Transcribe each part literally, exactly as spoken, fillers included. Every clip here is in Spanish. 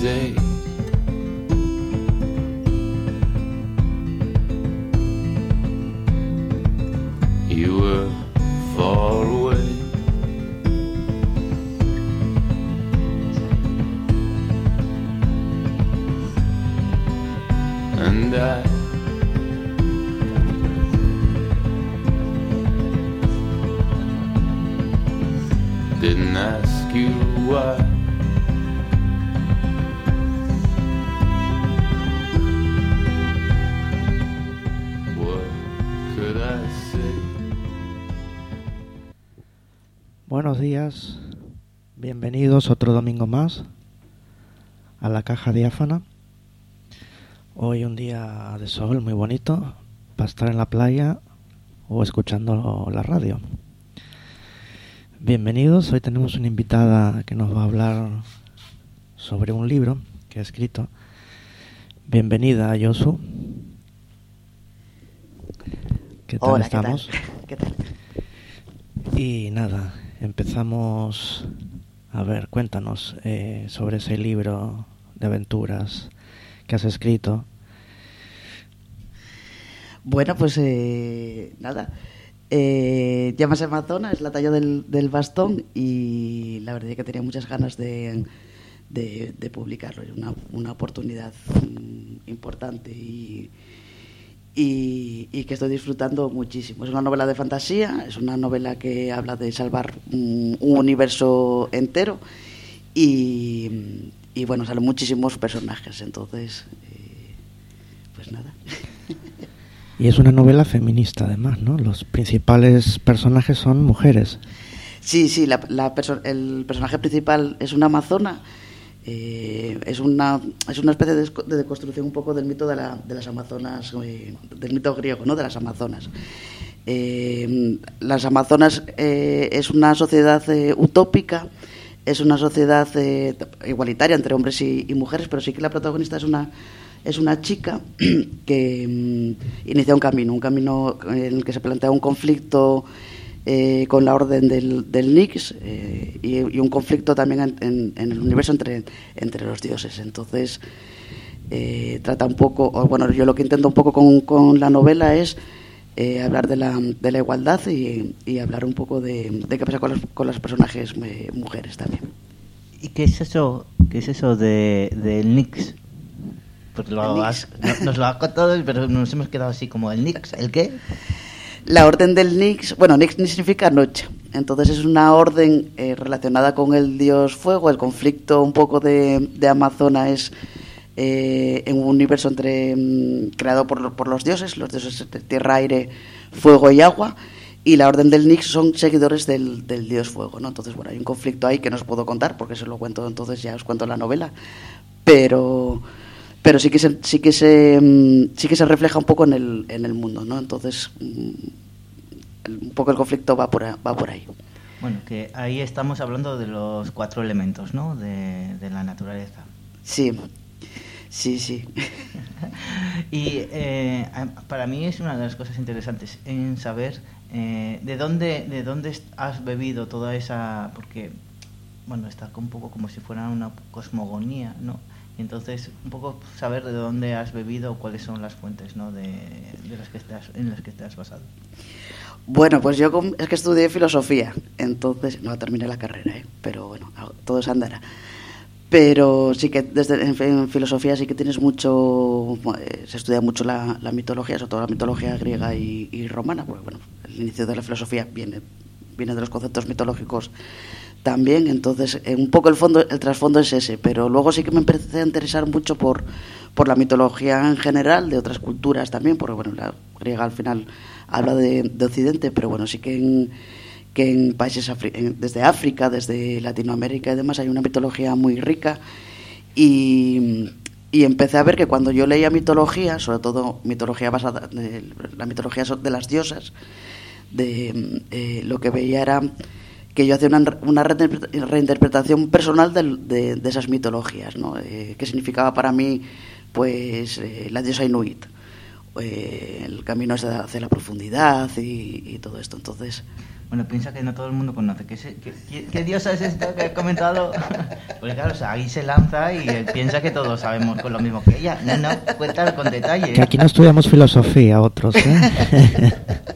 day. You were far away, and I didn't ask you why. What could I say? Buenos días, bienvenidos otro domingo más a la caja diáfana. Hoy un día de sol muy bonito para estar en la playa o escuchando la radio. Bienvenidos, hoy tenemos una invitada que nos va a hablar sobre un libro que ha escrito. Bienvenida, Yosu. ¿Qué tal Hola, estamos? ¿qué tal? ¿Qué tal? Y nada, empezamos. A ver, cuéntanos eh, sobre ese libro de aventuras que has escrito. Bueno, pues eh, nada. Eh, llamas Amazona, es la talla del, del bastón y la verdad es que tenía muchas ganas de, de, de publicarlo. Es una, una oportunidad mm, importante y, y, y que estoy disfrutando muchísimo. Es una novela de fantasía, es una novela que habla de salvar un, un universo entero y, y bueno, salen muchísimos personajes, entonces eh, pues nada. Y es una novela feminista además, ¿no? Los principales personajes son mujeres. Sí, sí, la, la perso- el personaje principal es una amazona, eh, es una es una especie de, de deconstrucción un poco del mito de, la, de las amazonas, eh, del mito griego, ¿no? De las amazonas. Eh, las amazonas eh, es una sociedad eh, utópica, es una sociedad eh, igualitaria entre hombres y, y mujeres, pero sí que la protagonista es una Es una chica que mm, inicia un camino, un camino en el que se plantea un conflicto eh, con la orden del, del Nix eh, y, y un conflicto también en, en, en el universo entre, entre los dioses. Entonces, eh, trata un poco, o bueno, yo lo que intento un poco con, con la novela es eh, hablar de la, de la igualdad y, y hablar un poco de, de qué pasa con los, con los personajes eh, mujeres también. ¿Y qué es eso, qué es eso de, del Nix? Porque lo has, no, nos lo has contado, pero nos hemos quedado así como el Nix. ¿El qué? La orden del Nix, bueno, Nix significa noche. Entonces es una orden eh, relacionada con el dios fuego. El conflicto un poco de, de Amazona es eh, en un universo entre mm, creado por, por los dioses, los dioses de tierra, aire, fuego y agua. Y la orden del Nix son seguidores del, del dios fuego, ¿no? Entonces, bueno, hay un conflicto ahí que no os puedo contar porque se lo cuento, entonces ya os cuento la novela. Pero... pero sí que se sí que se sí que se refleja un poco en el en el mundo, ¿no? Entonces un poco el conflicto va por ahí, va por ahí. Bueno, que ahí estamos hablando de los cuatro elementos, ¿no? De, de la naturaleza. Sí, sí, sí. Y eh, para mí es una de las cosas interesantes en saber eh, de dónde de dónde has bebido toda esa, porque bueno, está un poco como si fuera una cosmogonía, ¿no? Entonces, un poco saber de dónde has bebido o cuáles son las fuentes, ¿no? de, de las que estás, en las que te has basado. Bueno, pues yo es que estudié filosofía, entonces no terminé la carrera, ¿eh? Pero bueno, todo se andará. Pero sí que desde en, en filosofía sí que tienes mucho, eh, se estudia mucho la, la mitología, sobre todo la mitología griega y, y romana, porque bueno, el inicio de la filosofía viene, viene de los conceptos mitológicos también, entonces eh, un poco el fondo, el trasfondo es ese, pero luego sí que me empecé a interesar mucho por, por la mitología en general, de otras culturas también, porque bueno, la griega al final habla de, de Occidente, pero bueno, sí que en, que en países afri- en, desde África, desde Latinoamérica y demás hay una mitología muy rica y, y empecé a ver que cuando yo leía mitología, sobre todo mitología basada, de, la mitología de las diosas, de eh, lo que veía era que yo hacía una, una reinterpretación personal de, de, de esas mitologías, ¿no? Eh, ¿Qué significaba para mí, pues, eh, la diosa Inuit? Eh, el camino hacia la profundidad y, y todo esto. Entonces, bueno, piensa que no todo el mundo conoce. ¿Qué, se, qué, qué, qué diosa es esta que he comentado? Pues claro, o sea, ahí se lanza y él piensa que todos sabemos con lo mismo que ella. No, no, cuéntalo con detalle. Que aquí no estudiamos filosofía, otros, ¿eh?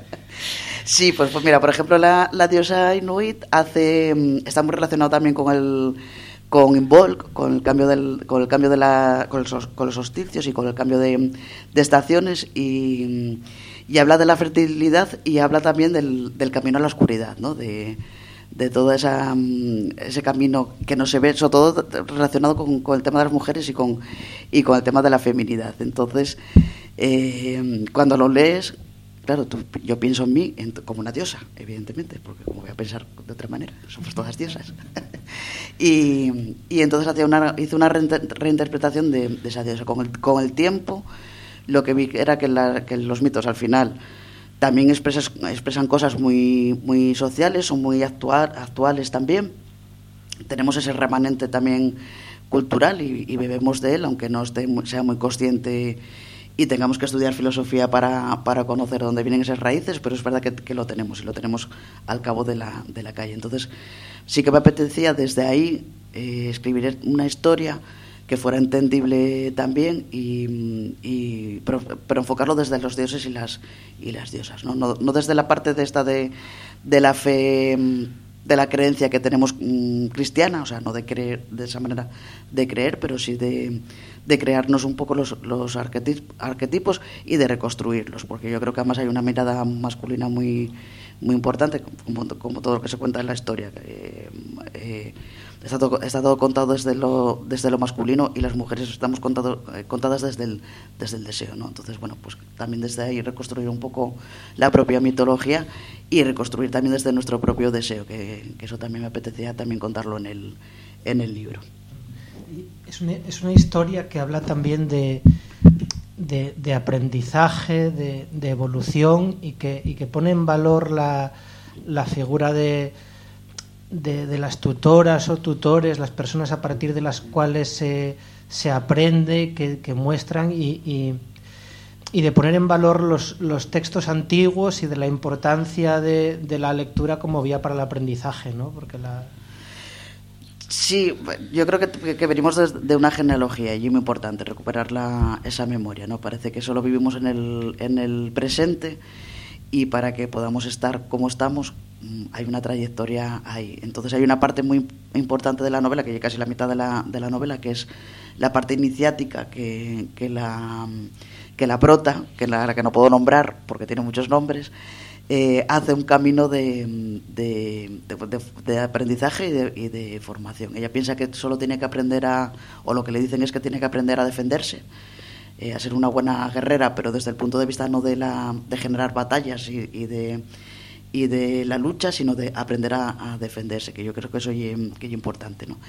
Sí, pues, pues mira, por ejemplo, la, la diosa Inuit hace, está muy relacionado también con el con Imbolc, con el cambio del con el cambio de la con los, con los solsticios y con el cambio de, de estaciones y, y habla de la fertilidad y habla también del, del camino a la oscuridad, ¿no? De, de todo esa, ese camino que no se ve, sobre todo relacionado con, con el tema de las mujeres y con y con el tema de la feminidad. Entonces, eh, cuando lo lees, claro, tú, yo pienso en mí en, como una diosa, evidentemente, porque como voy a pensar de otra manera, somos todas diosas. y, y entonces hacía una, hice una reinterpretación de, de esa diosa. Con el, con el tiempo, lo que vi era que, la, que los mitos al final también expresas, expresan cosas muy, muy sociales, son muy actual, actuales también. Tenemos ese remanente también cultural y, y bebemos de él, aunque no esté, sea muy consciente y tengamos que estudiar filosofía para, para conocer dónde vienen esas raíces, pero es verdad que, que lo tenemos y lo tenemos al cabo de la, de la calle. Entonces sí que me apetecía desde ahí eh, escribir una historia que fuera entendible también y, y pero, pero enfocarlo desde los dioses y las y las diosas, no, no, no desde la parte de esta de, de la fe, de la creencia que tenemos mmm, cristiana, o sea, no de creer de esa manera de creer, pero sí de, de crearnos un poco los, los arquetipos y de reconstruirlos, porque yo creo que además hay una mirada masculina muy muy importante, como, como todo lo que se cuenta en la historia. Eh, eh, está, todo, está todo contado desde lo desde lo masculino y las mujeres estamos contado, eh, contadas desde el desde el deseo, ¿no? Entonces, bueno, pues también desde ahí reconstruir un poco la propia mitología y reconstruir también desde nuestro propio deseo, que, que eso también me apetecía también contarlo en el en el libro. Es una, es una historia que habla también de De, de aprendizaje, de, de evolución y que, y que pone en valor la, la figura de, de, de las tutoras o tutores, las personas a partir de las cuales se, se aprende, que, que muestran y, y, y de poner en valor los, los textos antiguos y de la importancia de, de la lectura como vía para el aprendizaje, ¿no? Porque la... Sí, yo creo que, que venimos de, de una genealogía y es muy importante recuperar la, esa memoria, ¿no? Parece que solo vivimos en el, en el presente y para que podamos estar como estamos hay una trayectoria ahí. Entonces hay una parte muy importante de la novela, que ya casi la mitad de la, de la novela, que es la parte iniciática que, que, la, que la prota, que la, la que no puedo nombrar porque tiene muchos nombres, Eh, hace un camino de, de, de, de, de aprendizaje y de, y de formación. Ella piensa que solo tiene que aprender a, o lo que le dicen es que tiene que aprender a defenderse, eh, a ser una buena guerrera, pero desde el punto de vista no de, la, de generar batallas y, y, de, y de la lucha, sino de aprender a, a defenderse, que yo creo que eso es, que es importante, ¿no?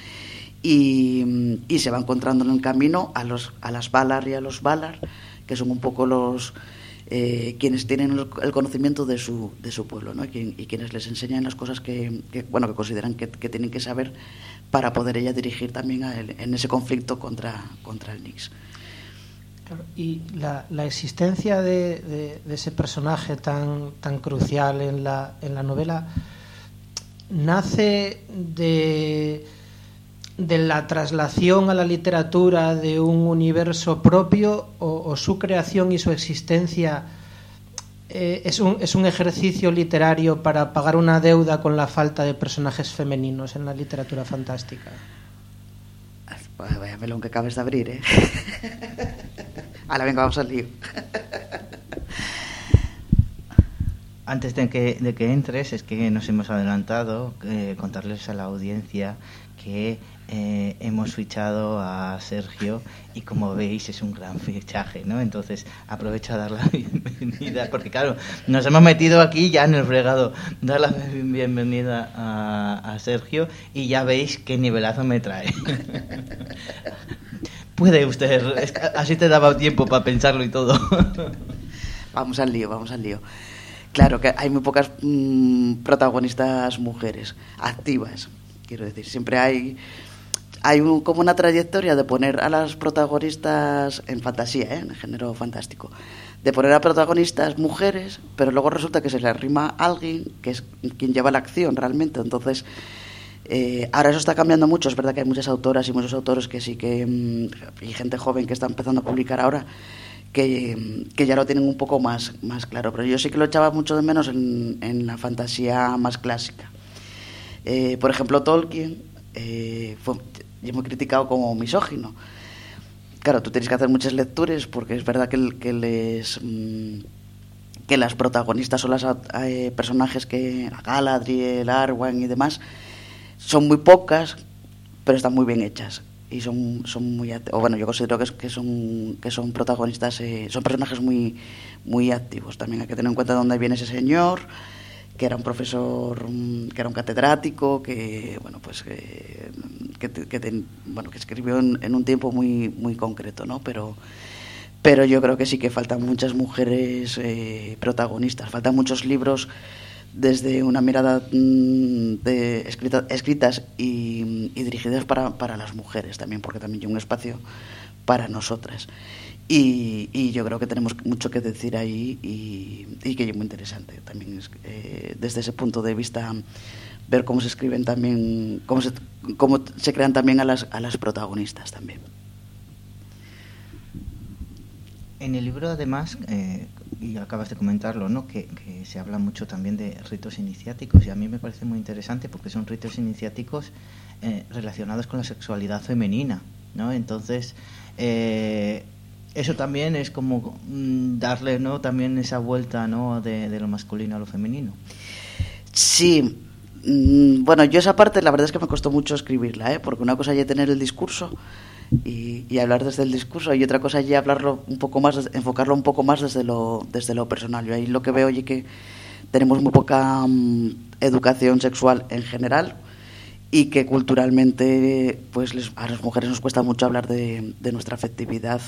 Y, y se va encontrando en el camino a, los, a las Valar y a los Valar, que son un poco los... Eh, quienes tienen el conocimiento de su de su pueblo, ¿no? y, quien, y quienes les enseñan las cosas que, que bueno que consideran que, que tienen que saber para poder ella dirigir también a él, en ese conflicto contra contra el Nyx. Claro, y la, la existencia de, de, de ese personaje tan tan crucial en la en la novela nace de de la traslación a la literatura de un universo propio o, o su creación y su existencia eh, es, un, es un ejercicio literario para pagar una deuda con la falta de personajes femeninos en la literatura fantástica. Vaya melón que acabas de abrir, ¿eh? Ahora venga, vamos al lío. Antes de que, de que entres, es que nos hemos adelantado, eh, contarles a la audiencia que eh, hemos fichado a Sergio y como veis es un gran fichaje, ¿no? Entonces aprovecho a dar la bienvenida, porque claro, nos hemos metido aquí ya en el fregado, dar la bienvenida a, a Sergio y ya veis qué nivelazo me trae. Puede usted, así te daba tiempo para pensarlo y todo. Vamos al lío, vamos al lío. Claro que hay muy pocas mmm, protagonistas mujeres activas, quiero decir, siempre hay hay un, como una trayectoria de poner a las protagonistas en fantasía, ¿eh? En género fantástico, de poner a protagonistas mujeres, pero luego resulta que se le arrima a alguien que es quien lleva la acción realmente. Entonces, eh, ahora eso está cambiando mucho. Es verdad que hay muchas autoras y muchos autores que sí que, mm, y gente joven que está empezando a publicar ahora, que, que ya lo tienen un poco más, más claro. Pero yo sí que lo echaba mucho de menos en, en la fantasía más clásica. Eh, por ejemplo, Tolkien, eh, fue, yo me he criticado como misógino. Claro, tú tienes que hacer muchas lecturas porque es verdad que, que les mmm, que las protagonistas o los eh, personajes que Galadriel, Arwen y demás son muy pocas, pero están muy bien hechas y son son muy o bueno, yo considero que, es, que son que son protagonistas, eh, son personajes muy muy activos. También hay que tener en cuenta dónde viene ese señor, que era un profesor, que era un catedrático, que bueno pues que, que, que bueno que escribió en, en un tiempo muy muy concreto, ¿no? Pero pero yo creo que sí que faltan muchas mujeres eh, protagonistas, faltan muchos libros desde una mirada de escrita, escritas y, y dirigidas para para las mujeres también, porque también hay un espacio para nosotras. Y, y yo creo que tenemos mucho que decir ahí y, y que es muy interesante también es, eh, desde ese punto de vista ver cómo se escriben también, cómo se, cómo se crean también a las, a las protagonistas también. En el libro además, eh, y acabas de comentarlo, ¿no? Que, que se habla mucho también de ritos iniciáticos y a mí me parece muy interesante porque son ritos iniciáticos eh, relacionados con la sexualidad femenina, ¿no? Entonces, eh, eso también es como mm, darle, ¿no? También esa vuelta, ¿no? de, de lo masculino a lo femenino. Sí, mm, bueno, yo esa parte la verdad es que me costó mucho escribirla, ¿eh? Porque una cosa es tener el discurso y, y hablar desde el discurso y otra cosa es hablarlo un poco más, enfocarlo un poco más desde lo desde lo personal. Yo ahí lo que veo es que tenemos muy poca um, educación sexual en general y que culturalmente pues les, a las mujeres nos cuesta mucho hablar de, de nuestra afectividad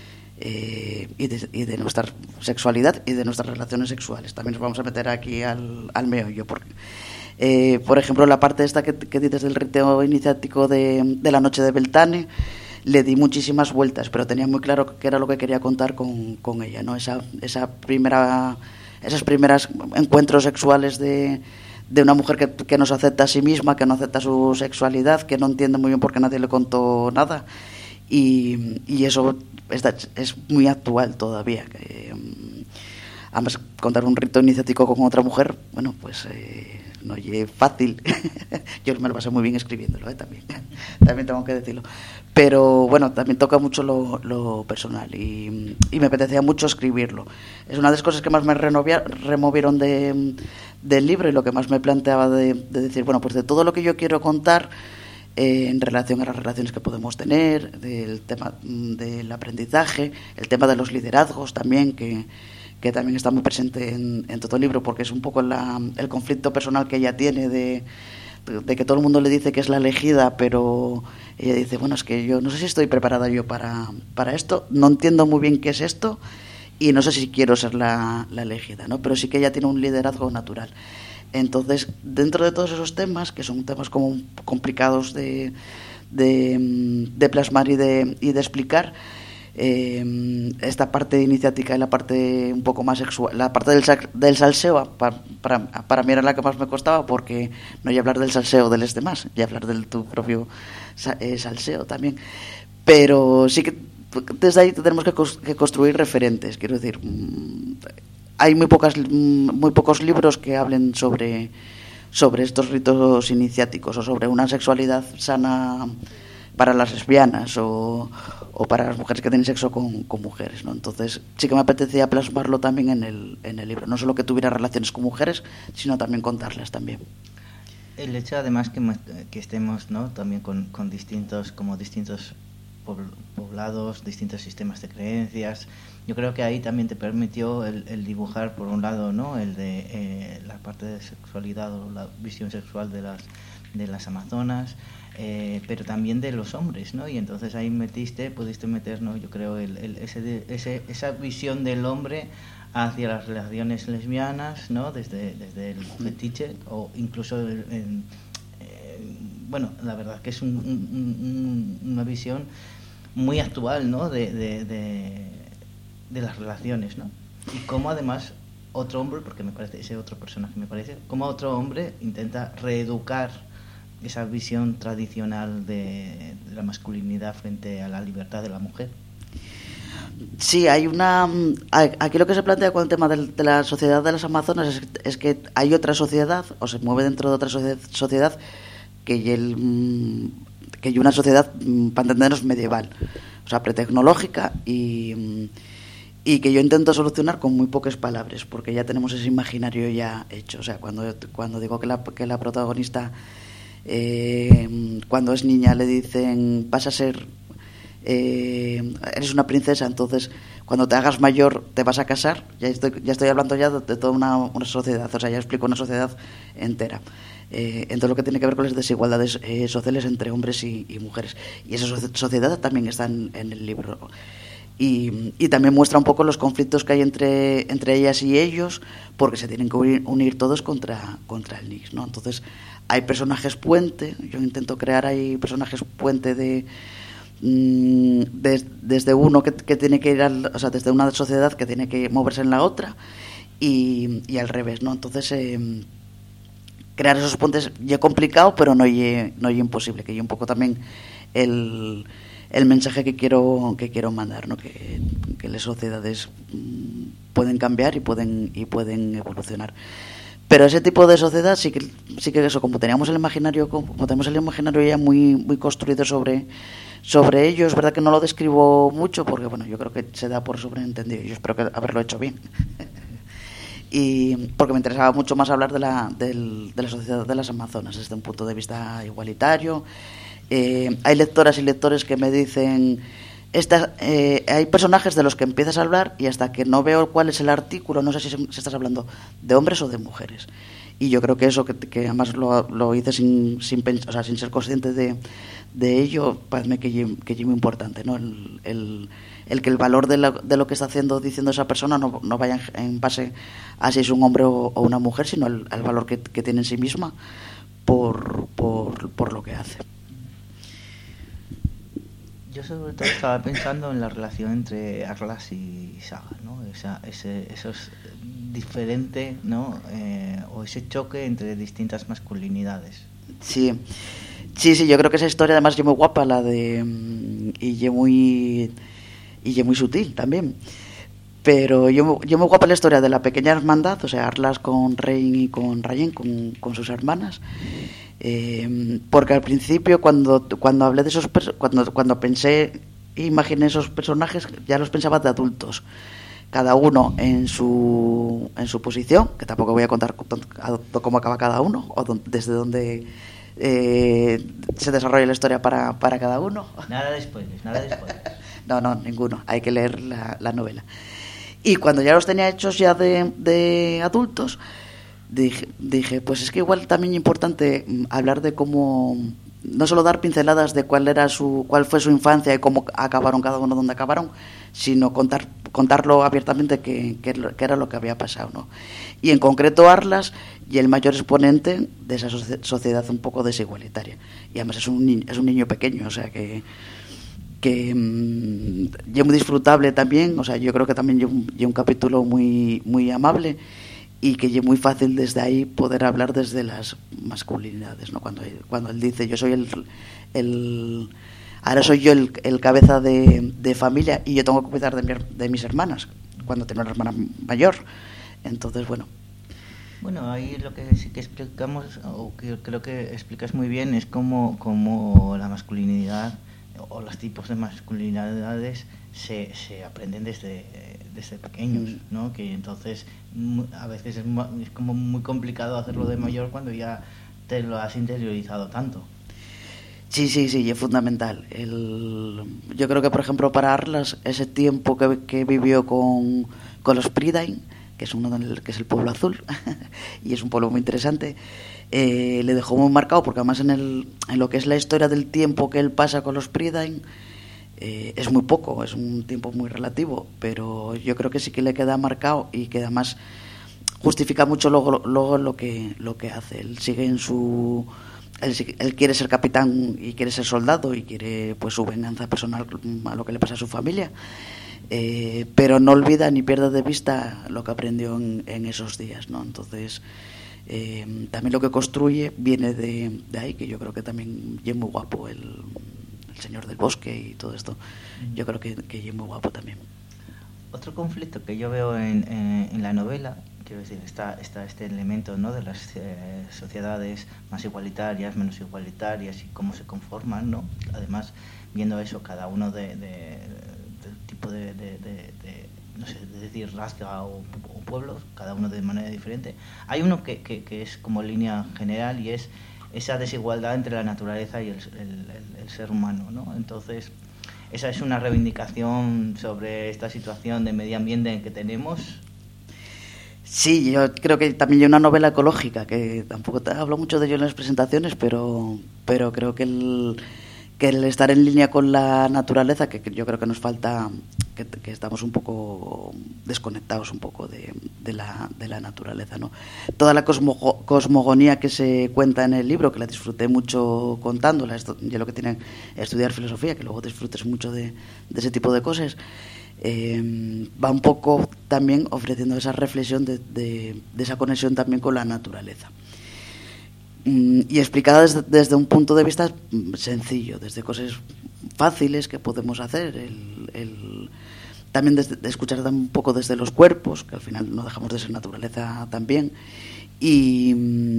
eh, y, de, y de nuestra sexualidad y de nuestras relaciones sexuales. También nos vamos a meter aquí al, al meollo porque eh, por ejemplo la parte esta que, que dices del rito iniciático de, de la noche de Beltane le di muchísimas vueltas, pero tenía muy claro que era lo que quería contar con, con ella, ¿no? Esa, esa primera, esas primeras encuentros sexuales de, de una mujer que, que no se acepta a sí misma, que no acepta su sexualidad, que no entiende muy bien por qué nadie le contó nada. Y, y eso está, es muy actual todavía. Que, además, contar un rito iniciático con otra mujer, bueno, pues eh, no es fácil. Yo me lo pasé muy bien escribiéndolo, ¿eh? también, también tengo que decirlo. Pero bueno, también toca mucho lo, lo personal y, y me apetecía mucho escribirlo. Es una de las cosas que más me renovia, removieron de, del libro y lo que más me planteaba de, de decir, bueno, pues de todo lo que yo quiero contar eh, en relación a las relaciones que podemos tener, del tema del aprendizaje, el tema de los liderazgos también, que, que también está muy presente en, en todo el libro, porque es un poco la, el conflicto personal que ella tiene de, de que todo el mundo le dice que es la elegida, pero ella dice, bueno, es que yo no sé si estoy preparada yo para, para esto, no entiendo muy bien qué es esto y no sé si quiero ser la, la elegida, ¿no? Pero sí que ella tiene un liderazgo natural. Entonces, dentro de todos esos temas, que son temas como complicados de, de, de plasmar y de, y de explicar, eh, esta parte iniciática y la parte un poco más sexual, la parte del, del salseo, para, para, para mí era la que más me costaba, porque no voy a hablar del salseo de los demás, voy a hablar del tu propio eh, salseo también. Pero sí que desde ahí tenemos que, que construir referentes, quiero decir, hay muy pocas muy pocos libros que hablen sobre sobre estos ritos iniciáticos o sobre una sexualidad sana para las lesbianas o, o para las mujeres que tienen sexo con, con mujeres, ¿no? Entonces sí que me apetecía plasmarlo también en el, en el libro, no solo que tuviera relaciones con mujeres, sino también contarlas también. El hecho además que, que estemos, ¿no? también con, con distintos como distintos poblados, distintos sistemas de creencias. Yo creo que ahí también te permitió el, el dibujar, por un lado, ¿no? el de eh, la parte de sexualidad o la visión sexual de las de las amazonas, eh, pero también de los hombres, ¿no? Y entonces ahí metiste, pudiste meter, ¿no? Yo creo el, el ese, ese esa visión del hombre hacia las relaciones lesbianas, ¿no? Desde desde el fetiche o incluso el, el, eh, bueno, la verdad que es un, un, un, una visión muy actual, ¿no? De, de, de, de las relaciones, ¿no? Y cómo además otro hombre, porque me parece, ese otro personaje me parece, cómo otro hombre intenta reeducar esa visión tradicional de, de la masculinidad frente a la libertad de la mujer. Sí, hay una... Aquí lo que se plantea con el tema de, de la sociedad de las Amazonas es, es que hay otra sociedad, o se mueve dentro de otra sociedad, que el, que hay una sociedad, para entendernos, medieval, o sea, pretecnológica, y, y que yo intento solucionar con muy pocas palabras, porque ya tenemos ese imaginario ya hecho. O sea, cuando, cuando digo que la, que la protagonista, eh, cuando es niña, le dicen, vas a ser... Eh, eres una princesa, entonces cuando te hagas mayor te vas a casar. Ya estoy, ya estoy hablando ya de, de toda una, una sociedad, o sea, ya explico una sociedad entera, eh, en todo lo que tiene que ver con las desigualdades eh, sociales entre hombres y, y mujeres. Y esa sociedad también está en, en el libro. Y, y también muestra un poco los conflictos que hay entre, entre ellas y ellos, porque se tienen que unir, unir todos contra, contra el Nix, ¿no? Entonces hay personajes puente, yo intento crear ahí personajes puente de... Des, desde uno que, que tiene que ir al, o sea, desde una sociedad que tiene que moverse en la otra y, y al revés, ¿no? Entonces eh, crear esos puentes ya complicado, pero no es no imposible, que es un poco también el, el mensaje que quiero que quiero mandar, ¿no? Que, que las sociedades pueden cambiar y pueden y pueden evolucionar. Pero ese tipo de sociedad sí que sí que eso, como teníamos el imaginario como tenemos el imaginario ya muy muy construido sobre sobre ello, es verdad que no lo describo mucho porque bueno, yo creo que se da por sobreentendido. Yo espero que haberlo hecho bien. Y porque me interesaba mucho más hablar de la del, de la sociedad de las Amazonas desde un punto de vista igualitario. Eh, hay lectoras y lectores que me dicen Esta, eh, hay personajes de los que empiezas a hablar y hasta que no veo cuál es el artículo no sé si, si estás hablando de hombres o de mujeres. Y yo creo que eso, que, que además lo, lo hice sin sin, o sea, sin ser consciente de, de ello, parece que es muy importante, ¿no? El, el, el que el valor de lo, de lo que está haciendo, diciendo esa persona no, no vaya en, en base a si es un hombre o, o una mujer, sino el, el valor que, que tiene en sí misma por, por, por lo que hace. Yo sobre todo estaba pensando en la relación entre Atlas y Saga, ¿no? Esa, ese, eso es diferente, ¿no? Eh, o ese choque entre distintas masculinidades. Sí, sí, sí, yo creo que esa historia además es muy guapa, la de... y es muy... y es muy sutil también. Pero yo, yo muy guapa la historia de la pequeña hermandad, o sea, Atlas con Rein y con Rayen, con, con sus hermanas. Eh, porque al principio cuando cuando hablé de esos cuando cuando pensé imaginé esos personajes ya los pensaba de adultos, cada uno en su en su posición, que tampoco voy a contar cómo acaba cada uno o don, desde dónde eh, se desarrolla la historia para, para cada uno. Nada de spoilers, nada de spoilers. No, no, ninguno, hay que leer la, la novela. Y cuando ya los tenía hechos ya de, de adultos, Dije, dije, pues es que igual también es importante hablar de cómo, no solo dar pinceladas de cuál era su, cuál fue su infancia y cómo acabaron cada uno donde acabaron, sino contar, contarlo abiertamente que, que, que era lo que había pasado, ¿no? Y en concreto Atlas y el mayor exponente de esa sociedad un poco desigualitaria. Y además es un niño, es un niño pequeño, o sea que que mmm, es muy disfrutable también, o sea, yo creo que también es un, un capítulo muy muy amable. Y que es muy fácil desde ahí poder hablar desde las masculinidades, ¿no? Cuando, cuando él dice, yo soy el, el ahora soy yo el, el cabeza de, de familia y yo tengo que cuidar de, mi, de mis hermanas, cuando tengo una hermana mayor. Entonces, bueno. Bueno, ahí lo que sí que explicamos, o que creo que explicas muy bien, es cómo, cómo la masculinidad o los tipos de masculinidades se, se aprenden desde, desde pequeños, ¿no? Que entonces a veces es, es como muy complicado hacerlo de mayor cuando ya te lo has interiorizado tanto. Sí, sí, sí, es fundamental. El, yo creo que, por ejemplo, para Atlas, ese tiempo que, que vivió con, con los Prydain, que es uno del, que es el pueblo azul, y es un pueblo muy interesante, eh, le dejó muy marcado, porque además en, el, en lo que es la historia del tiempo que él pasa con los Prydain, eh, es muy poco, es un tiempo muy relativo, pero yo creo que sí que le queda marcado y que además justifica mucho luego, luego lo que lo que hace. Él sigue en su... Él, él quiere ser capitán y quiere ser soldado y quiere pues su venganza personal a lo que le pasa a su familia. eh, pero no olvida ni pierde de vista lo que aprendió en, en esos días, ¿no? Entonces, eh, también lo que construye viene de, de ahí, que yo creo que también es muy guapo el, el Señor del Bosque y todo esto. Yo creo que, que es muy guapo también. Otro conflicto que yo veo en, en, en la novela, quiero decir, está, está este elemento, ¿no?, de las eh, sociedades más igualitarias, menos igualitarias y cómo se conforman, ¿no? Además, viendo eso, cada uno de, de, de tipo de, de, de, de, no sé, de decir raza o, o pueblos, cada uno de manera diferente. Hay uno que, que, que es como línea general y es esa desigualdad entre la naturaleza y el, el, el, el ser humano, ¿no? Entonces, esa es una reivindicación sobre esta situación de medio ambiente en que tenemos. Sí, yo creo que también hay una novela ecológica, que tampoco te hablo mucho de ello en las presentaciones, pero, pero creo que el, que el estar en línea con la naturaleza, que, que yo creo que nos falta, que, que estamos un poco desconectados un poco de, de, la, de la naturaleza, ¿no? Toda la cosmo, cosmogonía que se cuenta en el libro, que la disfruté mucho contándola, esto, yo lo que tiene que estudiar filosofía, que luego disfrutes mucho de, de ese tipo de cosas. Eh, va un poco también ofreciendo esa reflexión de, de, de esa conexión también con la naturaleza, mm, y explicada desde, desde un punto de vista sencillo, desde cosas fáciles que podemos hacer, el, el, también desde, de escuchar un poco desde los cuerpos, que al final no dejamos de ser naturaleza también, y,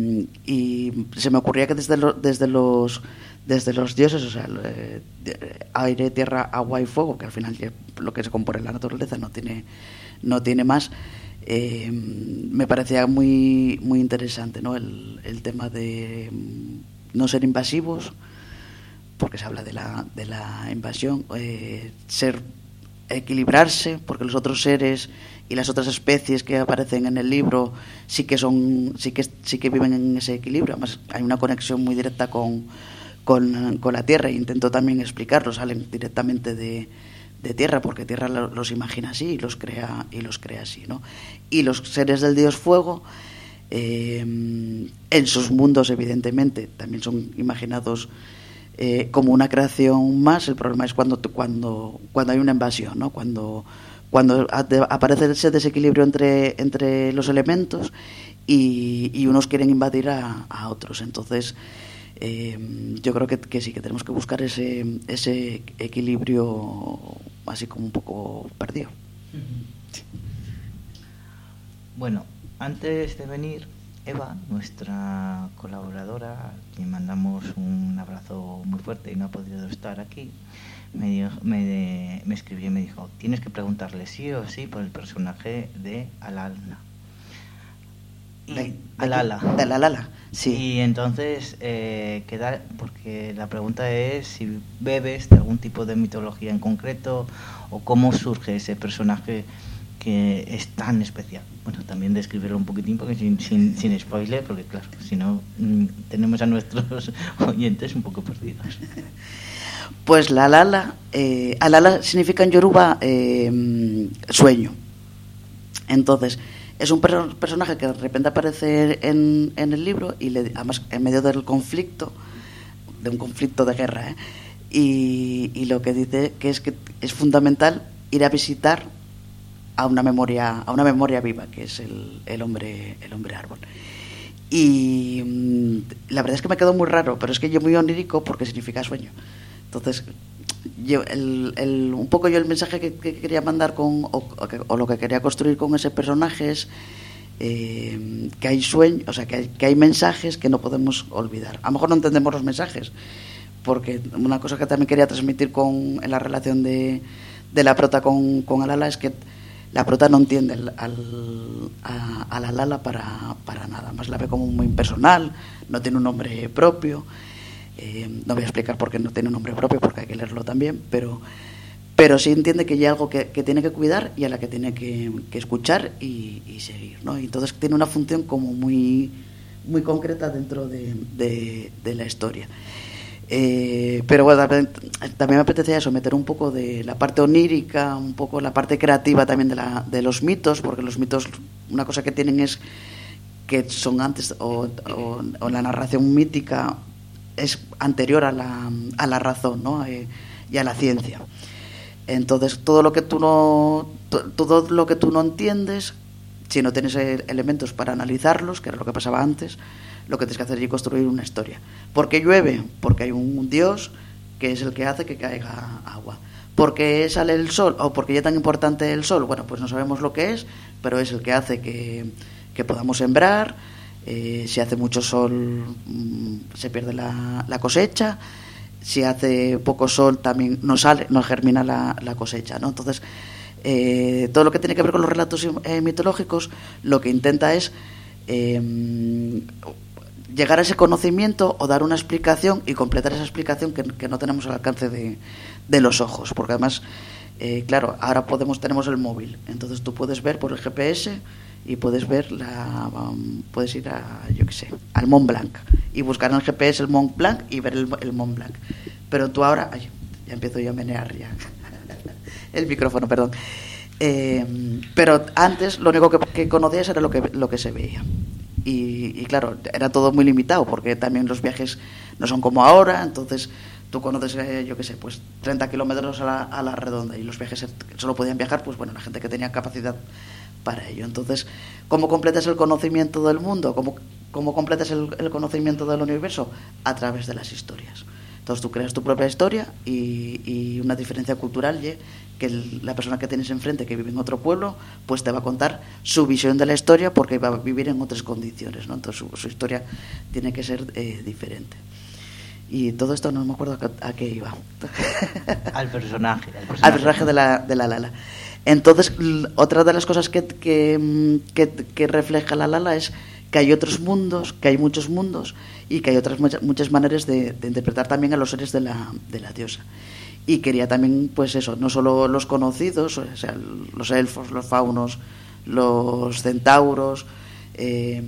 y se me ocurría que desde, lo, desde los desde los dioses, o sea, eh, aire, tierra, agua y fuego, que al final lo que se compone en la naturaleza no tiene, no tiene más, eh, me parecía muy, muy interesante, ¿no? El, el tema de no ser invasivos, porque se habla de la, de la invasión, eh, ser equilibrarse, porque los otros seres y las otras especies que aparecen en el libro sí que son, sí que, sí que viven en ese equilibrio. Además, hay una conexión muy directa con Con, con la tierra, e intento también explicarlo, salen directamente de, de tierra, porque tierra lo, los imagina así y los crea, y los crea así, ¿no? Y los seres del dios fuego, eh, en sus mundos evidentemente también son imaginados eh, como una creación más. El problema es cuando cuando cuando hay una invasión, ¿no? Cuando cuando aparece ese desequilibrio entre entre los elementos y, y unos quieren invadir a, a otros. Entonces, Eh, yo creo que, que sí, que tenemos que buscar ese, ese equilibrio así como un poco perdido. Bueno, antes de venir, Eva, nuestra colaboradora, a quien mandamos un abrazo muy fuerte y no ha podido estar aquí, me, dijo, me, me escribió y me dijo: tienes que preguntarle sí o sí por el personaje de Alala. De, Alala. De Alala, sí. Y entonces eh, queda, porque la pregunta es si bebes de algún tipo de mitología en concreto o cómo surge ese personaje que es tan especial. Bueno, también describirlo un poquitín, porque sin, sin, sin spoiler, porque claro, si no tenemos a nuestros oyentes un poco perdidos. Pues la Alala, eh, Alala significa en Yoruba eh, sueño. Entonces, es un per- personaje que de repente aparece en, en el libro y le, además en medio del conflicto, de un conflicto de guerra, ¿eh? y, y lo que dice que es que es fundamental ir a visitar a una memoria, a una memoria viva, que es el, el hombre, el hombre árbol. Y mmm, la verdad es que me quedó muy raro, pero es que yo muy onírico porque significa sueño. Entonces, yo el, el, un poco yo el mensaje que, que quería mandar con o, o, que, o lo que quería construir con ese personaje es eh, que hay sueños, o sea, que hay, que hay mensajes que no podemos olvidar. A lo mejor no entendemos los mensajes, porque una cosa que también quería transmitir con en la relación de, de la prota con, con Alala es que la prota no entiende al, al, a, a la Alala para, para nada, más la ve como muy impersonal, no tiene un nombre propio. Eh, no voy a explicar por qué no tiene un nombre propio, porque hay que leerlo también, pero, pero sí entiende que hay algo que, que tiene que cuidar y a la que tiene que, que escuchar y, y seguir, ¿no? Y entonces tiene una función como muy, muy concreta dentro de, de, de la historia. Eh, pero bueno, también me apetecía eso, meter un poco de la parte onírica, un poco la parte creativa también de, la, de los mitos, porque los mitos, una cosa que tienen es que son antes, o, o, o la narración mítica es anterior a la, a la razón, ¿no? eh, y a la ciencia. Entonces, todo lo que tú no to, todo lo que tú no entiendes, si no tienes elementos para analizarlos, que era lo que pasaba antes, lo que tienes que hacer es construir una historia. ¿Por qué llueve? Porque hay un dios que es el que hace que caiga agua. ¿Por qué sale el sol? ¿O por qué es tan importante el sol? Bueno, pues no sabemos lo que es, pero es el que hace que, que podamos sembrar. Eh, si hace mucho sol, mmm, se pierde la, la cosecha. Si hace poco sol, también no sale, no germina la, la cosecha, ¿no? Entonces, eh, todo lo que tiene que ver con los relatos eh, mitológicos, lo que intenta es eh, llegar a ese conocimiento o dar una explicación y completar esa explicación que, que no tenemos al alcance de, de los ojos, porque además, eh, claro, ahora podemos tenemos el móvil, entonces tú puedes ver por el G P S y puedes ver la um, puedes ir a, yo qué sé, al Mont Blanc y buscar en el G P S el Mont Blanc y ver el, el Mont Blanc, pero tú ahora, ay, ya empiezo yo a menear ya el micrófono, perdón. Eh, pero antes lo único que, que conocías era lo que lo que se veía. Y, y claro, era todo muy limitado, porque también los viajes no son como ahora, entonces tú conoces, eh, yo qué sé, pues treinta kilómetros a la, a la redonda, y los viajes solo podían viajar, pues bueno, la gente que tenía capacidad para ello. Entonces, ¿cómo completas el conocimiento del mundo? ¿Cómo, cómo completas el, el conocimiento del universo? A través de las historias. Entonces tú creas tu propia historia y, y una diferencia cultural y que el, la persona que tienes enfrente, que vive en otro pueblo, pues te va a contar su visión de la historia porque va a vivir en otras condiciones, ¿no? Entonces su, su historia tiene que ser eh, diferente. Y todo esto no me acuerdo a, a qué iba. Al personaje. Al personaje, al personaje de la, de la Lala. Entonces, otra de las cosas que, que, que, que refleja la Lala es que hay otros mundos, que hay muchos mundos y que hay otras muchas, muchas maneras de, de interpretar también a los seres de la, de la diosa. Y quería también, pues eso, no solo los conocidos, o sea, los elfos, los faunos, los centauros, eh,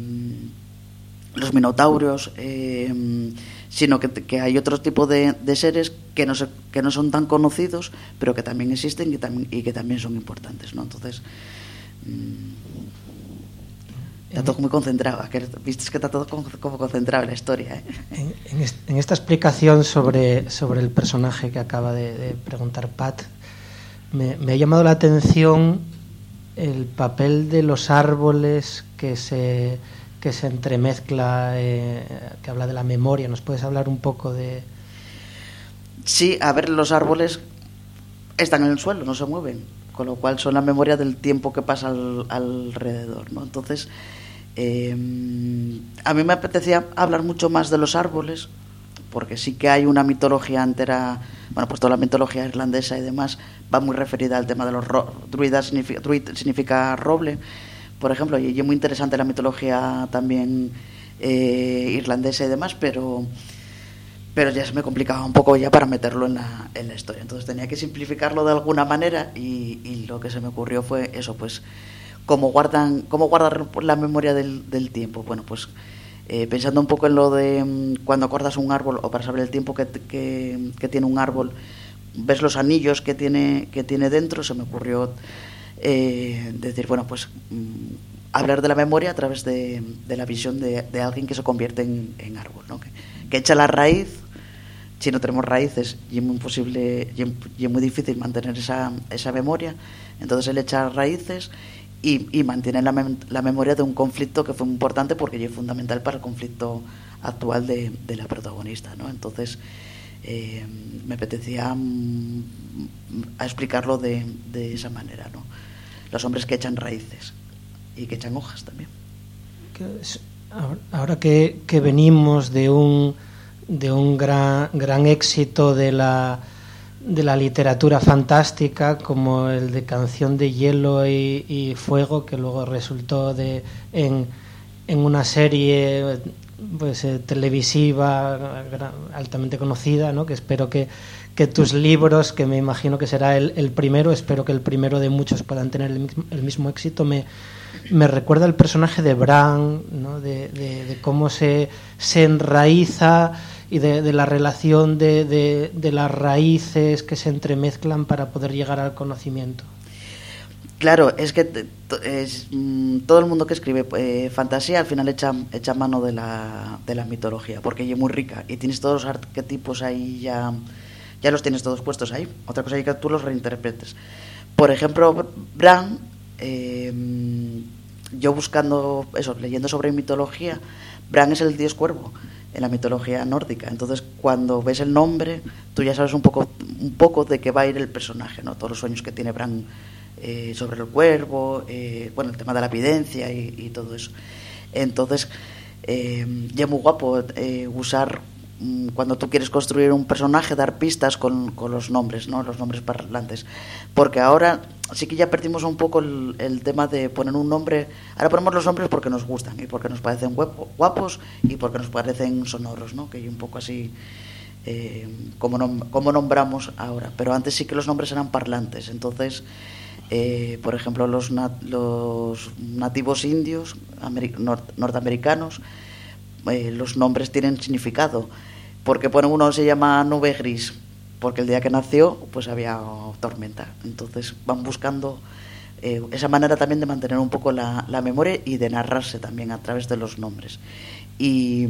los minotaurios, eh, sino que, que hay otro tipo de, de seres que no, se, que no son tan conocidos, pero que también existen y, también, y que también son importantes, ¿no? Entonces, mmm, está todo muy concentrado, que viste que está todo como, como concentrado en la historia, ¿eh? En, en, est, en esta explicación sobre, sobre el personaje que acaba de, de preguntar Pat, me, me ha llamado la atención el papel de los árboles que se, que se entremezcla, eh, que habla de la memoria. ¿Nos puedes hablar un poco de...? Sí, a ver, los árboles están en el suelo, no se mueven, con lo cual son la memoria del tiempo que pasa al, alrededor, ¿no? Entonces, eh, a mí me apetecía hablar mucho más de los árboles, porque sí que hay una mitología entera, bueno, pues toda la mitología irlandesa y demás va muy referida al tema de los ro- druidas, significa, druid significa roble, por ejemplo, y es muy interesante la mitología también eh, irlandesa y demás, pero... pero ya se me complicaba un poco ya para meterlo en la, en la historia, entonces tenía que simplificarlo de alguna manera y, y lo que se me ocurrió fue eso, pues cómo guardan cómo guardar la memoria del, del tiempo. Bueno, pues eh, pensando un poco en lo de um, cuando acordas un árbol o para saber el tiempo que, que, que tiene un árbol, ves los anillos que tiene, que tiene dentro, se me ocurrió eh, decir, bueno, pues um, hablar de la memoria a través de, de la visión de, de alguien que se convierte en, en árbol, ¿no? que, que echa la raíz. Si no tenemos raíces y es muy imposible y es muy difícil mantener esa, esa memoria, entonces él echa raíces y, y mantiene la, mem- la memoria de un conflicto que fue muy importante porque es fundamental para el conflicto actual de, de la protagonista, ¿no? Entonces eh, me apetecía um, a explicarlo de, de esa manera, ¿no? Los hombres que echan raíces y que echan hojas también. Ahora que, que venimos de un de un gran gran éxito de la de la literatura fantástica como el de Canción de Hielo y, y Fuego, que luego resultó de en, en una serie pues eh, televisiva gran, altamente conocida, ¿no? Que espero que, que tus libros, que me imagino que será el, el primero, espero que el primero de muchos puedan tener el mismo, el mismo éxito, me me recuerda el personaje de Bran, ¿no? de, de, de cómo se, se enraiza y de, de la relación de, de, de las raíces que se entremezclan para poder llegar al conocimiento. Claro, es que t- t- es, mm, todo el mundo que escribe eh, fantasía al final echa, echa mano de la, de la mitología, porque ella es muy rica y tienes todos los arquetipos ahí ya, ya los tienes todos puestos ahí. Otra cosa es que tú los reinterpretes. Por ejemplo, Bran, eh, yo buscando eso, leyendo sobre mitología, Bran es el dios cuervo en la mitología nórdica. Entonces, cuando ves el nombre, tú ya sabes un poco, un poco de qué va a ir el personaje, ¿no? Todos los sueños que tiene Bran eh, sobre el cuervo, eh, bueno, el tema de la evidencia y, y todo eso. Entonces, eh, ya es muy guapo eh, usar, mm, cuando tú quieres construir un personaje, dar pistas con, con los nombres, ¿no? Los nombres parlantes. Porque ahora sí que ya perdimos un poco el, el tema de poner un nombre. Ahora ponemos los nombres porque nos gustan y porque nos parecen guapos y porque nos parecen sonoros, ¿no? Que hay un poco así eh, como, nom como nombramos ahora. Pero antes sí que los nombres eran parlantes. Entonces, eh, por ejemplo, los, nat los nativos indios nord norteamericanos, eh, los nombres tienen significado. Porque ponen uno se llama Nube Gris, porque el día que nació pues había tormenta. Entonces van buscando eh, esa manera también de mantener un poco la, la memoria y de narrarse también a través de los nombres. Y,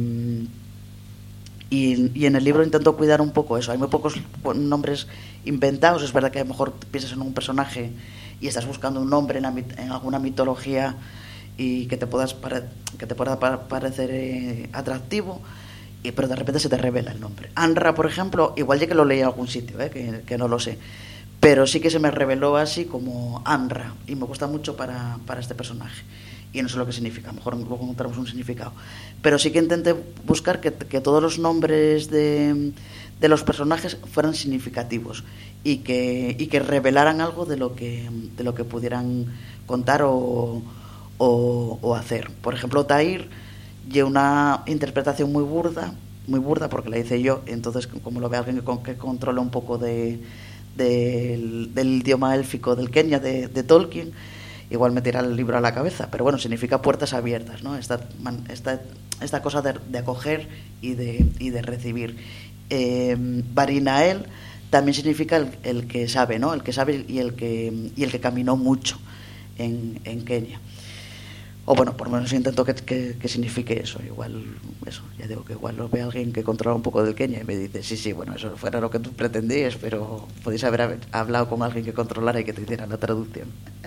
y, y en el libro intento cuidar un poco eso. Hay muy pocos nombres inventados. Es verdad que a lo mejor piensas en un personaje y estás buscando un nombre en, la, en alguna mitología y que te, puedas pare, que te pueda parecer eh, atractivo, y, pero de repente se te revela el nombre. Anra, por ejemplo, igual ya que lo leí en algún sitio, ¿eh? que, que no lo sé, pero sí que se me reveló así como Anra, y me gusta mucho para, para este personaje. Y no sé lo que significa, a lo mejor luego encontramos un significado. Pero sí que intenté buscar que, que todos los nombres de, de los personajes fueran significativos y que, y que revelaran algo de lo que, de lo que pudieran contar o, o, o hacer. Por ejemplo, Tair lleva una interpretación muy burda, muy burda porque la hice yo, entonces como lo ve alguien que, que controla un poco de, de, del, del idioma élfico del Kenia, de, de Tolkien, igual me tira el libro a la cabeza, pero bueno, significa puertas abiertas, ¿no? Esta, esta, esta cosa de, de acoger y de, y de recibir. Eh, Barinael también significa el, el que sabe, ¿no? El que sabe y el que, y el que caminó mucho en, en Kenia. O bueno, por lo menos intento que, que, que signifique eso. Igual, eso, ya digo que igual lo ve alguien que controla un poco del Kenia y me dice, sí, sí, bueno, eso fuera lo que tú pretendías, pero podéis haber hablado con alguien que controlara y que te hiciera la traducción.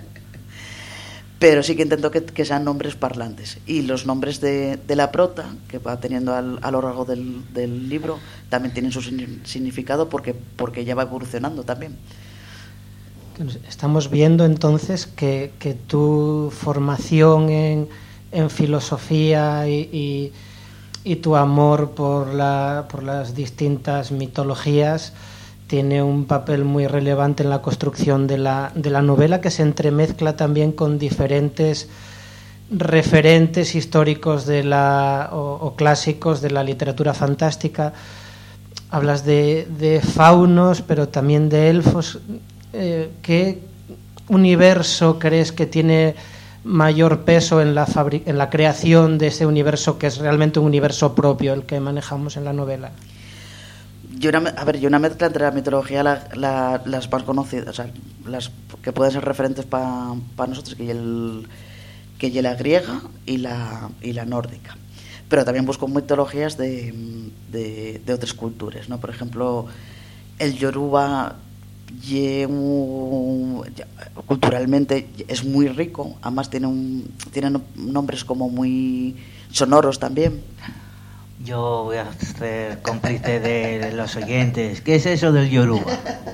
Pero sí que intento que, que sean nombres parlantes. Y los nombres de, de la prota, que va teniendo al, a lo largo del, del libro, también tienen su significado porque, porque ella va evolucionando también. Estamos viendo entonces que, que tu formación en, en filosofía y, y, y tu amor por, la, por las distintas mitologías tiene un papel muy relevante en la construcción de la, de la novela, que se entremezcla también con diferentes referentes históricos de la, o, o clásicos de la literatura fantástica. Hablas de, de faunos, pero también de elfos. Eh, ¿Qué universo crees que tiene mayor peso en la, en la creación de ese universo, que es realmente un universo propio, el que manejamos en la novela? Yo una, a ver, yo una mezcla entre la mitología, la, la, las más conocidas, o sea, las que pueden ser referentes para pa nosotros, que el que y la griega y la, y la nórdica. Pero también busco mitologías de, de, de otras culturas, ¿no? Por ejemplo, el yoruba, y un, culturalmente es muy rico, además tiene, un, tiene nombres como muy sonoros también. Yo voy a ser cómplice de los oyentes. ¿Qué es eso del yoruba?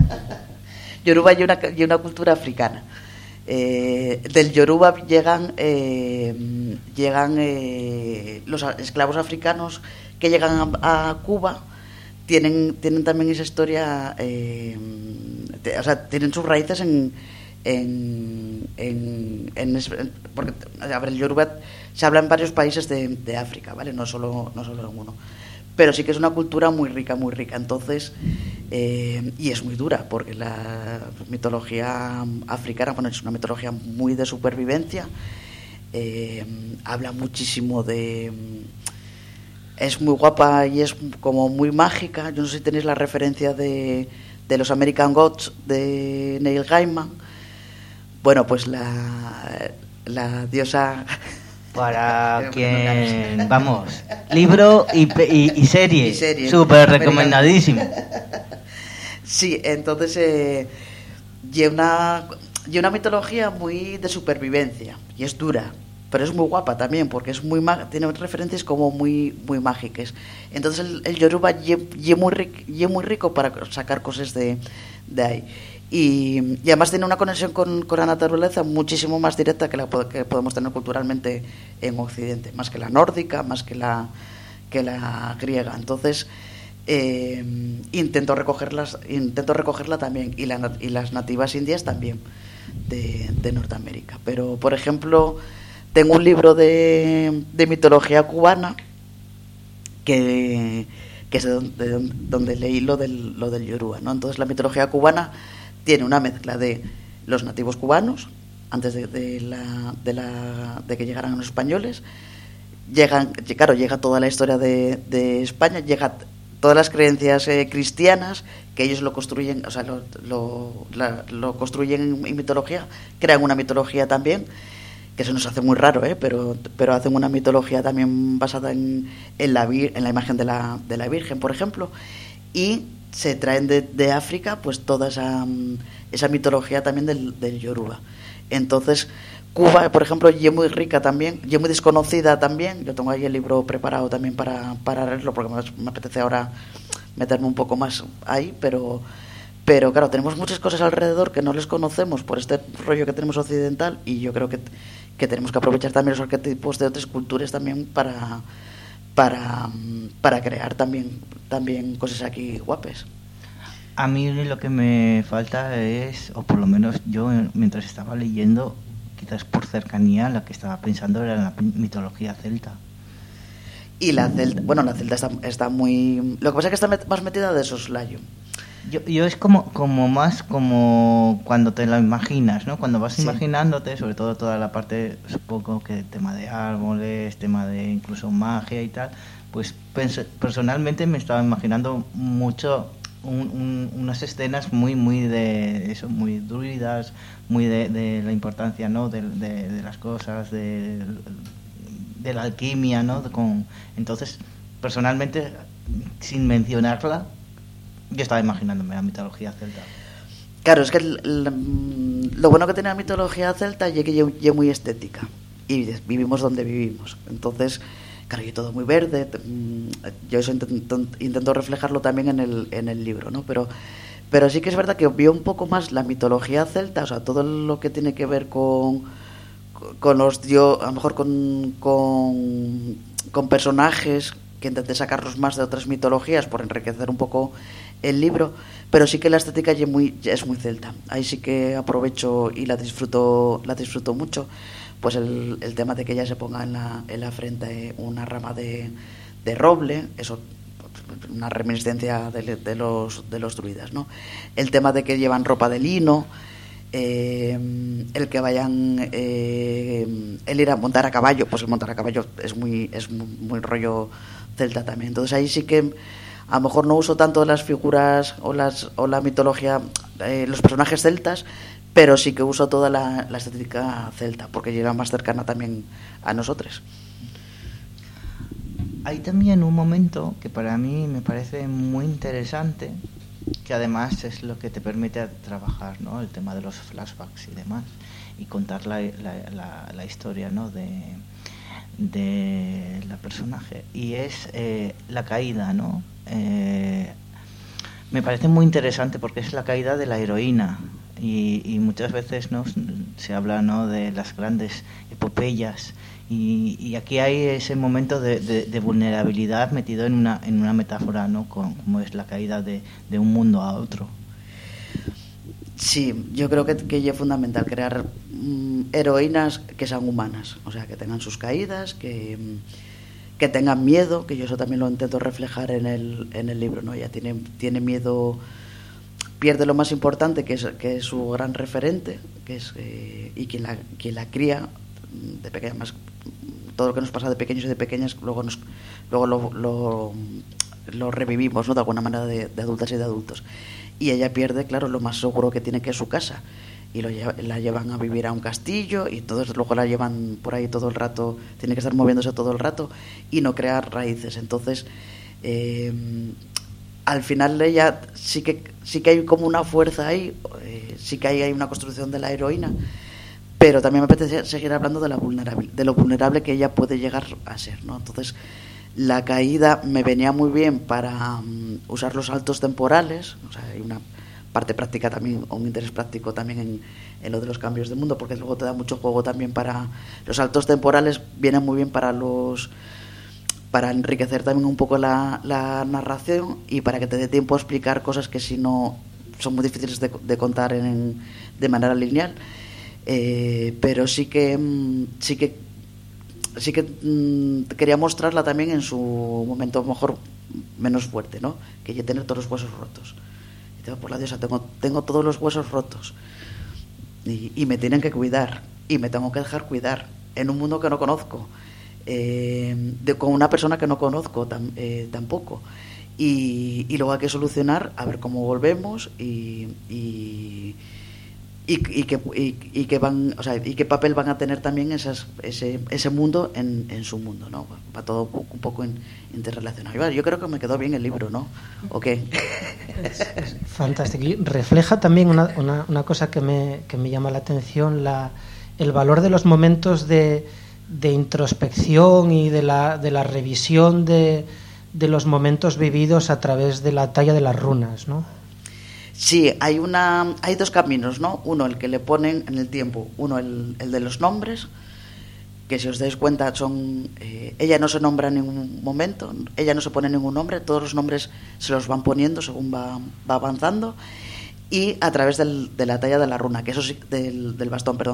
Yoruba y una, y una cultura africana. Eh, del yoruba llegan, eh, llegan eh, los esclavos africanos que llegan a, a Cuba. Tienen, tienen también esa historia, eh, te, o sea, tienen sus raíces en, en, en, en, en porque, a ver, el yoruba se habla en varios países de, de África, ¿vale? No solo, no solo en uno. Pero sí que es una cultura muy rica, muy rica. Entonces, eh, y es muy dura, porque la mitología africana, bueno, es una mitología muy de supervivencia. Eh, habla muchísimo de... Es muy guapa y es como muy mágica. Yo no sé si tenéis la referencia de, de los American Gods de Neil Gaiman. Bueno, pues la, la diosa... Para quien... Vamos, libro y, y, y serie. Y serie. Súper recomendadísimo. Sí, entonces eh, y una y una mitología muy de supervivencia y es dura, pero es muy guapa también porque es muy tiene referencias como muy muy mágicas. Entonces el, el Yoruba es muy rico, muy rico para sacar cosas de, de ahí. Y, y además tiene una conexión con, con la naturaleza muchísimo más directa que la que podemos tener culturalmente en Occidente, más que la nórdica, más que la que la griega. Entonces eh, intento recogerlas, intento recogerla también y, la, y las nativas indias también de, de Norteamérica. Pero por ejemplo tengo un libro de, de mitología cubana que, que es de donde, de donde leí lo del, lo del Yoruba, ¿no? Entonces la mitología cubana tiene una mezcla de los nativos cubanos antes de, de, la, de, la, de que llegaran los españoles. Llegan, claro, llega toda la historia de, de España, llega todas las creencias eh, cristianas que ellos lo construyen, o sea, lo, lo, la, lo construyen en, en mitología, crean una mitología también, que se nos hace muy raro, ¿eh? pero, pero hacen una mitología también basada en, en, la, en la imagen de la, de la Virgen, por ejemplo, y se traen de, de África pues toda esa, esa mitología también del, del Yoruba. Entonces Cuba, por ejemplo, y es muy rica también, y es muy desconocida también. Yo tengo ahí el libro preparado también para, para leerlo porque me, me apetece ahora meterme un poco más ahí, pero pero claro, tenemos muchas cosas alrededor que no les conocemos por este rollo que tenemos occidental, y yo creo que, que tenemos que aprovechar también los arquetipos de otras culturas también para para, para crear también también cosas aquí guapes. A mí lo que me falta es, o por lo menos yo mientras estaba leyendo, quizás por cercanía, lo que estaba pensando era en la mitología celta. Y la celta, bueno, la celta está, está muy... Lo que pasa es que está met, más metida de soslayo. Yo, yo es como, como más como cuando te lo imaginas, ¿no? Cuando vas sí. imaginándote, sobre todo toda la parte, supongo que tema de árboles, tema de incluso magia y tal, pues pens- personalmente me estaba imaginando mucho un, un, unas escenas muy muy de eso, muy druidas, muy de, de la importancia, ¿no? De, de, de las cosas, de, de la alquimia, ¿no? Con, entonces, personalmente, sin mencionarla, yo estaba imaginándome la mitología celta. Claro, es que el, el, lo bueno que tiene la mitología celta es que es muy estética y vivimos donde vivimos. Entonces, claro, y todo muy verde. Yo eso intento, intento reflejarlo también en el, en el libro, ¿no? Pero, pero sí que es verdad que veo un poco más la mitología celta, o sea, todo lo que tiene que ver con, con los dios, a lo mejor con, con, con personajes que intenté sacarlos más de otras mitologías por enriquecer un poco el libro, pero sí que la estética ya es muy, ya es muy celta. Ahí sí que aprovecho y la disfruto, la disfruto mucho. Pues el, el tema de que ella se ponga en la, en la frente una rama de, de roble, eso, una reminiscencia de, de los de los druidas, ¿no? El tema de que llevan ropa de lino, eh, el que vayan, eh, el ir a montar a caballo, pues el montar a caballo es muy es muy, muy rollo celta también. Entonces ahí sí que a lo mejor no uso tanto las figuras o las o la mitología, eh, los personajes celtas, pero sí que uso toda la, la estética celta, porque llega más cercana también a nosotros. Hay también un momento que para mí me parece muy interesante, que además es lo que te permite trabajar, ¿no? El tema de los flashbacks y demás, y contar la, la, la, la historia, ¿no? de, de la personaje, y es eh, la caída, ¿no? Eh, me parece muy interesante porque es la caída de la heroína. Y, y muchas veces, ¿no? Se habla, ¿no? de las grandes epopeyas, y, y aquí hay ese momento de, de, de vulnerabilidad metido en una en una metáfora, ¿no? Con, como es la caída de, de un mundo a otro. Sí, yo creo que, que es fundamental crear mm, heroínas que sean humanas, o sea, que tengan sus caídas, que, que tengan miedo, que yo eso también lo intento reflejar en el, en el libro, ¿no? Ella tiene, tiene miedo, pierde lo más importante, que es, que es su gran referente, que es eh, y quien la, quien la cría de pequeña, más todo lo que nos pasa de pequeños y de pequeñas luego nos luego lo, lo, lo revivimos, ¿no? De alguna manera de, de adultas y de adultos, y ella pierde, claro, lo más seguro que tiene, que es su casa, y lo lleva, la llevan a vivir a un castillo, y todos luego la llevan por ahí todo el rato, tiene que estar moviéndose todo el rato y no crear raíces. Entonces eh, al final ella sí que sí que hay como una fuerza ahí, eh, sí que hay, hay una construcción de la heroína, pero también me apetece seguir hablando de la vulnerable, de lo vulnerable que ella puede llegar a ser, ¿no? Entonces, la caída me venía muy bien para um, usar los saltos temporales, o sea, hay una parte práctica también, o un interés práctico también en, en lo de los cambios de mundo, porque luego te da mucho juego también para los saltos temporales, vienen muy bien para los para enriquecer también un poco la, la narración y para que te dé tiempo a explicar cosas que si no son muy difíciles de, de contar en, de manera lineal, eh, pero sí que sí que sí que mmm, quería mostrarla también en su momento a lo mejor menos fuerte, ¿no? Que ya tener todos los huesos rotos. Y tengo, por la diosa, tengo, tengo todos los huesos rotos y, y me tienen que cuidar y me tengo que dejar cuidar en un mundo que no conozco, eh, de, con una persona que no conozco tam, eh, tampoco, y, y luego hay que solucionar a ver cómo volvemos y, y Y, y, que, y, y que van, o sea, y qué papel van a tener también esas, ese, ese mundo en, en su mundo, ¿no? Va todo un poco in, interrelacionado. Yo creo que me quedó bien el libro, ¿no? ¿O qué? Es, es fantástico. Y refleja también una, una, una cosa que me, que me llama la atención, la, el valor de los momentos de, de introspección y de la, de la revisión de, de los momentos vividos a través de la talla de las runas, ¿no? Sí, hay una hay dos caminos, ¿no? Uno, el que le ponen en el tiempo, uno el, el de los nombres, que si os dais cuenta son eh, ella no se nombra en ningún momento, ella no se pone ningún nombre, todos los nombres se los van poniendo según va, va avanzando, y a través del, de la talla de la runa, que eso sí, del, del bastón, perdón,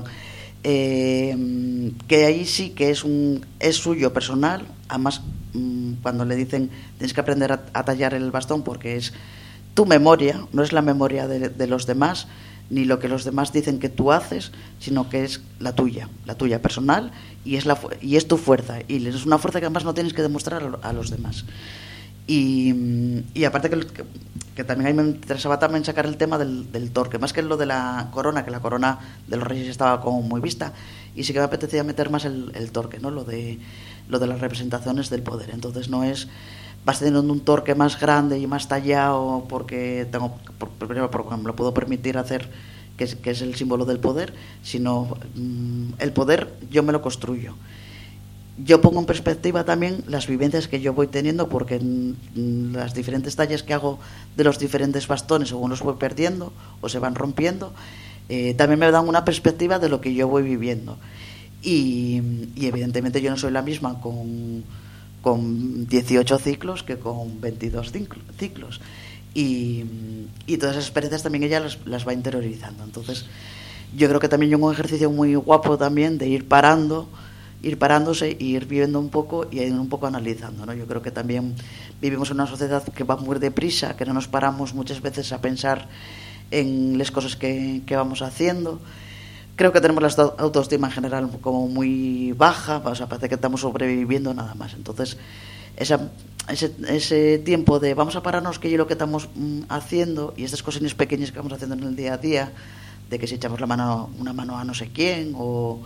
eh, que ahí sí que es un es suyo personal, además mmm, cuando le dicen tienes que aprender a, a tallar el bastón porque es tu memoria, no es la memoria de, de los demás, ni lo que los demás dicen que tú haces, sino que es la tuya, la tuya personal, y es, la, y es tu fuerza, y es una fuerza que además no tienes que demostrar a, a los demás. Y, y aparte que, que, que también a mí me interesaba también sacar el tema del, del torque, más que lo de la corona, que la corona de los reyes estaba como muy vista, y sí que me apetecía meter más el, el torque, ¿no? Lo de, lo de las representaciones del poder. Entonces no es vas teniendo un torque más grande y más tallado porque tengo primero porque me lo puedo permitir hacer, que es, que es el símbolo del poder, sino mmm, el poder yo me lo construyo. Yo pongo en perspectiva también las vivencias que yo voy teniendo, porque en las diferentes tallas que hago de los diferentes bastones, según los voy perdiendo o se van rompiendo, eh, también me dan una perspectiva de lo que yo voy viviendo. Y, y evidentemente yo no soy la misma con con dieciocho ciclos que con veintidós ciclos, y, y todas esas experiencias también ella las, las va interiorizando. Entonces yo creo que también es un ejercicio muy guapo también de ir parando, ir parándose y ir viviendo un poco y ir un poco analizando, ¿no? Yo creo que también vivimos en una sociedad que va muy deprisa, que no nos paramos muchas veces a pensar en las cosas que, que vamos haciendo. Creo que tenemos la autoestima en general como muy baja, o sea, parece que estamos sobreviviendo nada más. Entonces, esa, ese, ese tiempo de vamos a pararnos qué es lo que estamos mm, haciendo, y estas cosas pequeñas que vamos haciendo en el día a día, de que si echamos la mano, una mano a no sé quién, o,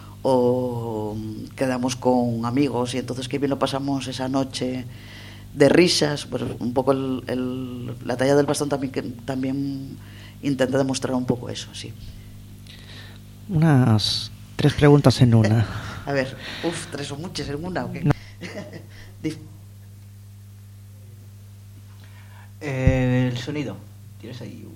o quedamos con amigos y entonces qué bien lo pasamos esa noche de risas, pues un poco el, el, la talla del bastón también, que, también intenta demostrar un poco eso, sí. Unas tres preguntas en una. A ver, uff, tres o muchas en una, ¿o qué? No. eh, el sonido. ¿Tienes ahí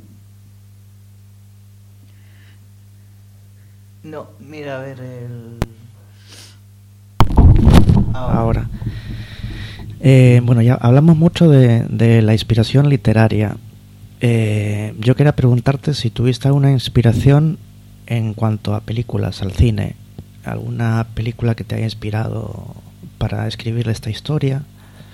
un...? No, mira, a ver el... Ahora. Ahora. Eh, bueno, ya hablamos mucho de, de la inspiración literaria. Eh, yo quería preguntarte si tuviste alguna inspiración en cuanto a películas, al cine, alguna película que te haya inspirado para escribir esta historia,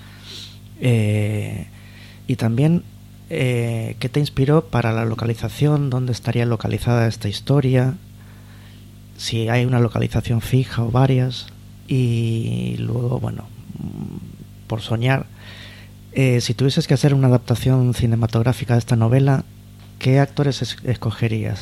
eh, y también eh, qué te inspiró para la localización, dónde estaría localizada esta historia, si hay una localización fija o varias, y luego, bueno, por soñar, eh, si tuvieses que hacer una adaptación cinematográfica de esta novela, ¿qué actores es- escogerías?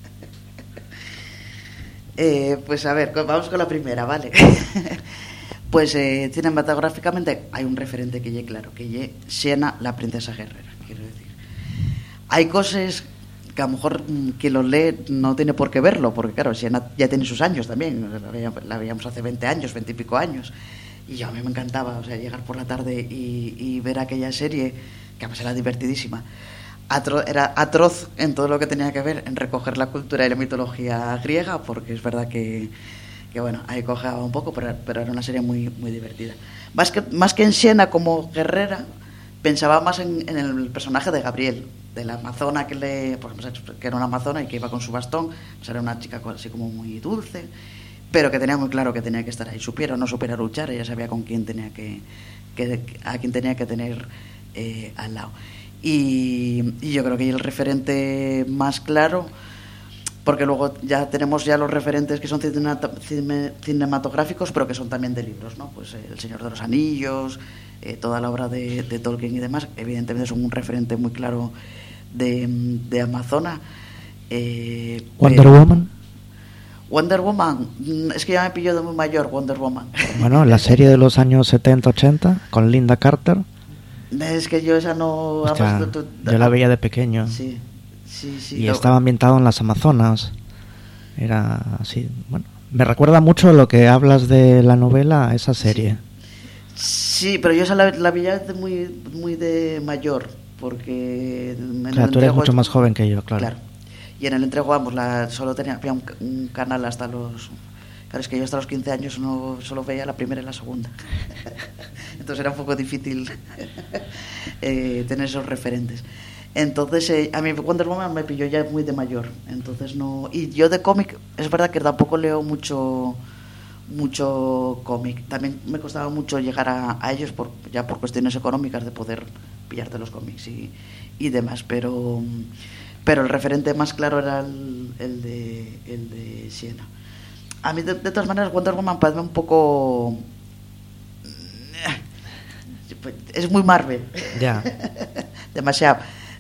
Eh, pues a ver, vamos con la primera, ¿vale? Pues eh, cinematográficamente hay un referente que lle claro, que lle Xena, la princesa guerrera, quiero decir. Hay cosas que a lo mejor quien lo lee no tiene por qué verlo, porque claro, Xena ya tiene sus años también, la veíamos, la veíamos hace veinte años, veinte y pico años, y yo, a mí me encantaba, o sea, llegar por la tarde y, y ver aquella serie, que además era divertidísima. Atro, era atroz en todo lo que tenía que ver en recoger la cultura y la mitología griega, porque es verdad que que bueno, ahí cojeaba un poco, pero, pero era una serie muy muy divertida. Más que, más que en Xena como guerrera, pensaba más en, en el personaje de Gabriel, de la amazona que le, pues, que era una amazona y que iba con su bastón, pues era una chica así como muy dulce, pero que tenía muy claro que tenía que estar ahí, supiera o no supiera luchar, ella sabía con quién tenía que, que a quién tenía que tener eh, al lado. Y, y yo creo que el referente más claro, porque luego ya tenemos ya los referentes que son cinematográficos, pero que son también de libros, ¿no? Pues eh, El Señor de los Anillos, eh, toda la obra de, de Tolkien y demás, evidentemente son un referente muy claro de, de Amazona. Eh, Wonder pero, Woman. Wonder Woman, es que ya me pilló de muy mayor Wonder Woman. Bueno, la serie de los años setenta ochenta con Linda Carter. Es que yo esa no... O sea, además, tú, tú, yo la veía de pequeño. Sí. Sí, sí, y lo... estaba ambientado en las Amazonas. Era así, bueno, me recuerda mucho lo que hablas de la novela a esa serie. Sí, sí, pero yo esa la, la veía de muy muy de mayor, porque en o sea, tú eres mucho más joven que yo, claro. Claro. Y en el entrego, vamos, la, solo tenía había un, un canal hasta los... Claro, es que yo hasta los quince años no solo veía la primera y la segunda. Entonces era un poco difícil eh, tener esos referentes. Entonces, eh, a mí Wonder Woman me pilló ya muy de mayor. Entonces no... Y yo de cómic, es verdad que tampoco leo mucho mucho cómic. También me costaba mucho llegar a, a ellos por, ya por cuestiones económicas de poder pillarte los cómics y, y demás. Pero pero el referente más claro era el, el de el de Xena. A mí, de, de todas maneras, Wonder Woman parece un poco... Es muy Marvel. Ya. Demasiado.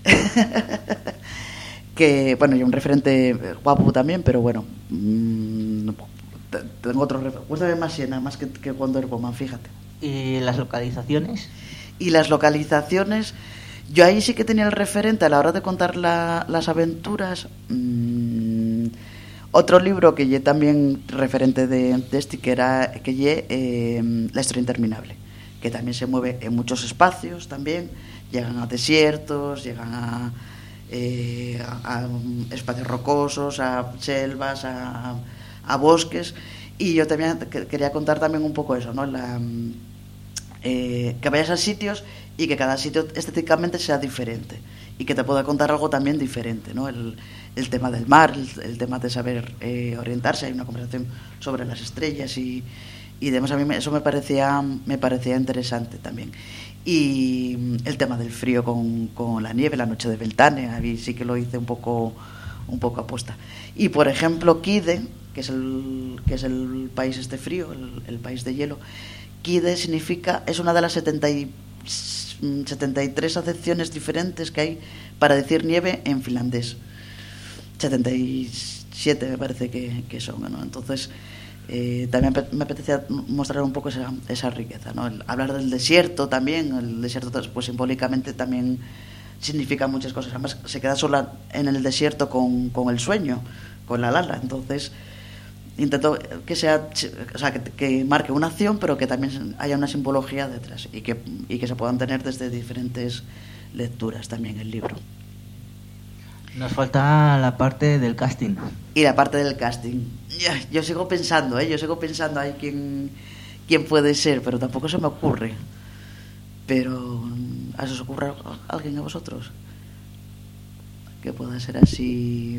Que, bueno, y un referente guapo también, pero bueno, mmm, tengo otro referente. Cuéntame más Xena, más que, que Wonder Woman, fíjate. ¿Y las localizaciones? Y las localizaciones, yo ahí sí que tenía el referente a la hora de contar la, las aventuras. Mmm, otro libro que yo también referente de, de este, que era que ye, eh, La Historia Interminable, que también se mueve en muchos espacios también, llegan a desiertos, llegan a, eh, a, a espacios rocosos, a selvas, a, a bosques, y yo también quería contar también un poco eso, ¿no? La, eh, que vayas a sitios y que cada sitio estéticamente sea diferente y que te pueda contar algo también diferente, ¿no? El, el tema del mar, el, el tema de saber eh, orientarse, hay una conversación sobre las estrellas y, y demás. A mí me, eso me parecía me parecía interesante también. Y el tema del frío con, con la nieve, la noche de Beltane, a mí sí que lo hice un poco un poco aposta. Y por ejemplo Kide, que es el que es el país este frío, el, el país de hielo, Kide significa, es una de las setenta y, setenta y tres acepciones diferentes que hay para decir nieve en finlandés. setenta y siete me parece que, que son, ¿no? Entonces eh, también me apetecía mostrar un poco esa, esa riqueza, ¿no? El hablar del desierto también, el desierto pues simbólicamente también significa muchas cosas. Además se queda sola en el desierto con, con el sueño, con la Lala. Entonces intento que sea, o sea, que, que marque una acción, pero que también haya una simbología detrás y que, y que se puedan tener desde diferentes lecturas también el libro. Nos falta la parte del casting. Y la parte del casting. Yo sigo pensando, ¿eh? Yo sigo pensando ahí quién, quién puede ser, pero tampoco se me ocurre. Pero ¿a eso os ocurre a alguien a vosotros? Que pueda ser así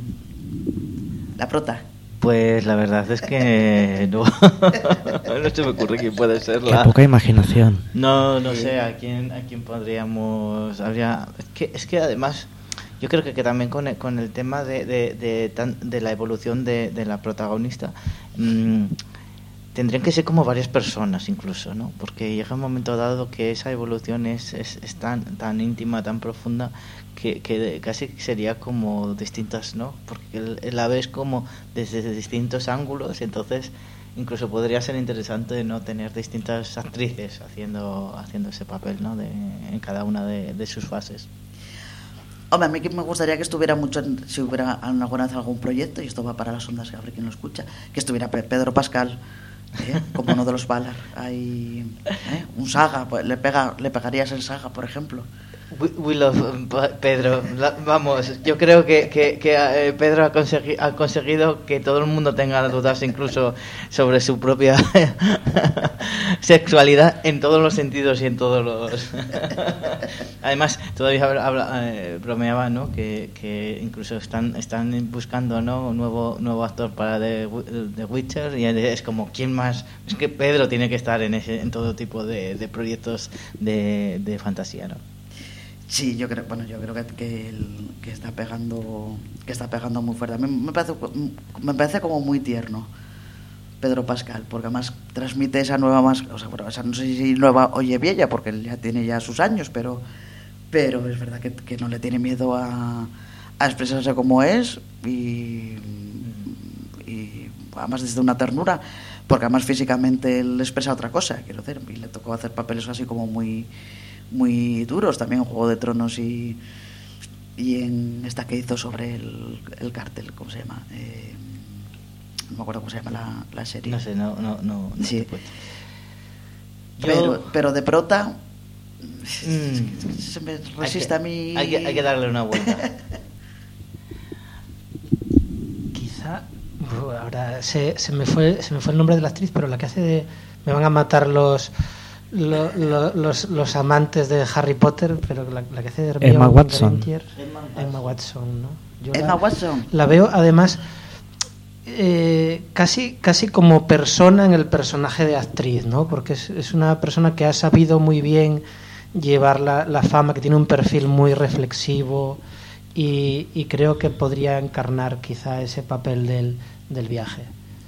la prota. Pues la verdad es que no, no se me ocurre quién puede ser la... Qué poca imaginación. No, no sé a quién a quién podríamos... Habría... Es que, es que además yo creo que, que también con el, con el tema de, de, de, tan, de la evolución de, de la protagonista mmm, tendrían que ser como varias personas incluso, ¿no? Porque llega un momento dado que esa evolución es, es, es tan, tan íntima, tan profunda, que, que casi sería como distintas, ¿no? Porque la ves como desde distintos ángulos, entonces incluso podría ser interesante no tener distintas actrices haciendo haciendo ese papel, ¿no? De, en cada una de, de sus fases. Hombre, a mí que me gustaría que estuviera mucho, en, si hubiera alguna vez algún proyecto, y esto va para las ondas, que a ver quién lo escucha, que estuviera Pedro Pascal, ¿eh? Como uno de los Valar. Hay ¿eh? un Saga, pues, le pega, le pegarías el Saga, por ejemplo. We, we love Pedro. La, vamos, yo creo que, que, que eh, Pedro ha, consegui, ha conseguido que todo el mundo tenga dudas incluso sobre su propia sexualidad en todos los sentidos y en todos los... Además, todavía habla, eh, bromeaba, ¿no? Que, que incluso están están buscando, ¿no? Un nuevo nuevo actor para The, The Witcher, y es como, ¿quién más? Es que Pedro tiene que estar en ese en todo tipo de, de proyectos de, de fantasía, ¿no? Sí, yo creo, bueno, yo creo que, que, el, que está pegando, que está pegando muy fuerte. A mí me parece, me parece como muy tierno Pedro Pascal, porque además transmite esa nueva más, o sea, bueno, esa, no sé si nueva oye vieja, porque él ya tiene ya sus años, pero, pero es verdad que, que no le tiene miedo a, a expresarse como es y, y además desde una ternura, porque además físicamente él expresa otra cosa, quiero decir, y le tocó hacer papeles así como muy muy duros también en Juego de Tronos y, y en esta que hizo sobre el, el cártel, ¿cómo se llama? Eh, no me acuerdo cómo se llama la, la serie. No sé, no, no, no, no sí. te puedo. Pero, Yo... pero de prota mm. se me resiste hay que, a mí. Hay que, hay que darle una vuelta. Quizá ahora se, se me fue se me fue el nombre de la actriz, pero la que hace de me van a matar los Lo, lo, los, los amantes de Harry Potter, pero la, la que hace de Hermione Emma Watson. Granger, Emma Watson, ¿no? Yo Emma la, Watson. La veo además eh, casi casi como persona en el personaje de actriz, ¿no? Porque es, es una persona que ha sabido muy bien llevar la, la fama, que tiene un perfil muy reflexivo y, y creo que podría encarnar quizá ese papel del, del viaje.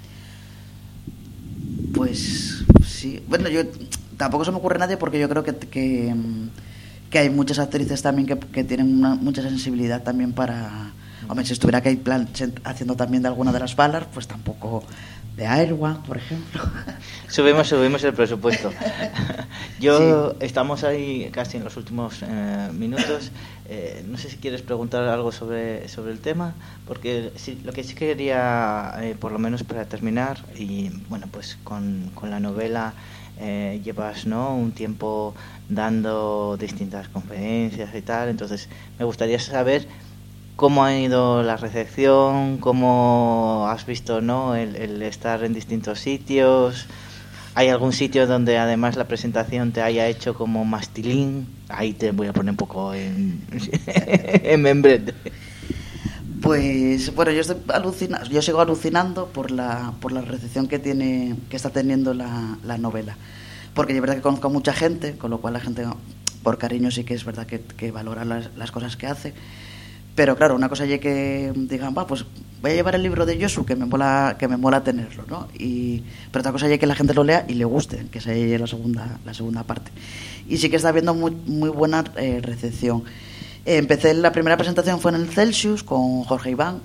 Pues sí, bueno, yo tampoco se me ocurre nadie, porque yo creo que, que, que hay muchas actrices también que, que tienen una, mucha sensibilidad también para... Hombre, si estuviera Kate Blanchett haciendo también de alguna de las Valar, pues tampoco de Aerwa, por ejemplo. Subimos, subimos el presupuesto. Yo, sí. Estamos ahí casi en los últimos eh, minutos. Eh, no sé si quieres preguntar algo sobre, sobre el tema, porque sí, lo que sí quería, eh, por lo menos para terminar, y bueno, pues con, con la novela... Eh, llevas, ¿no?, un tiempo dando distintas conferencias y tal, entonces me gustaría saber cómo ha ido la recepción, cómo has visto, ¿no?, el, el estar en distintos sitios. ¿Hay algún sitio donde además la presentación te haya hecho como mastilín? Ahí te voy a poner un poco en, en membrete. Pues bueno, yo estoy alucinando, yo sigo alucinando por la por la recepción que tiene, que está teniendo la, la novela, porque es verdad que conozco a mucha gente, con lo cual la gente por cariño sí que es verdad que, que valora las, las cosas que hace, pero claro, una cosa es que digan, va, pues voy a llevar el libro de Josu, que me mola que me mola tenerlo, ¿no? Y pero otra cosa es que la gente lo lea y le guste, que sea la segunda la segunda parte, y sí que está habiendo muy muy buena eh, recepción. Empecé, la primera presentación fue en el Celsius con Jorge Iván,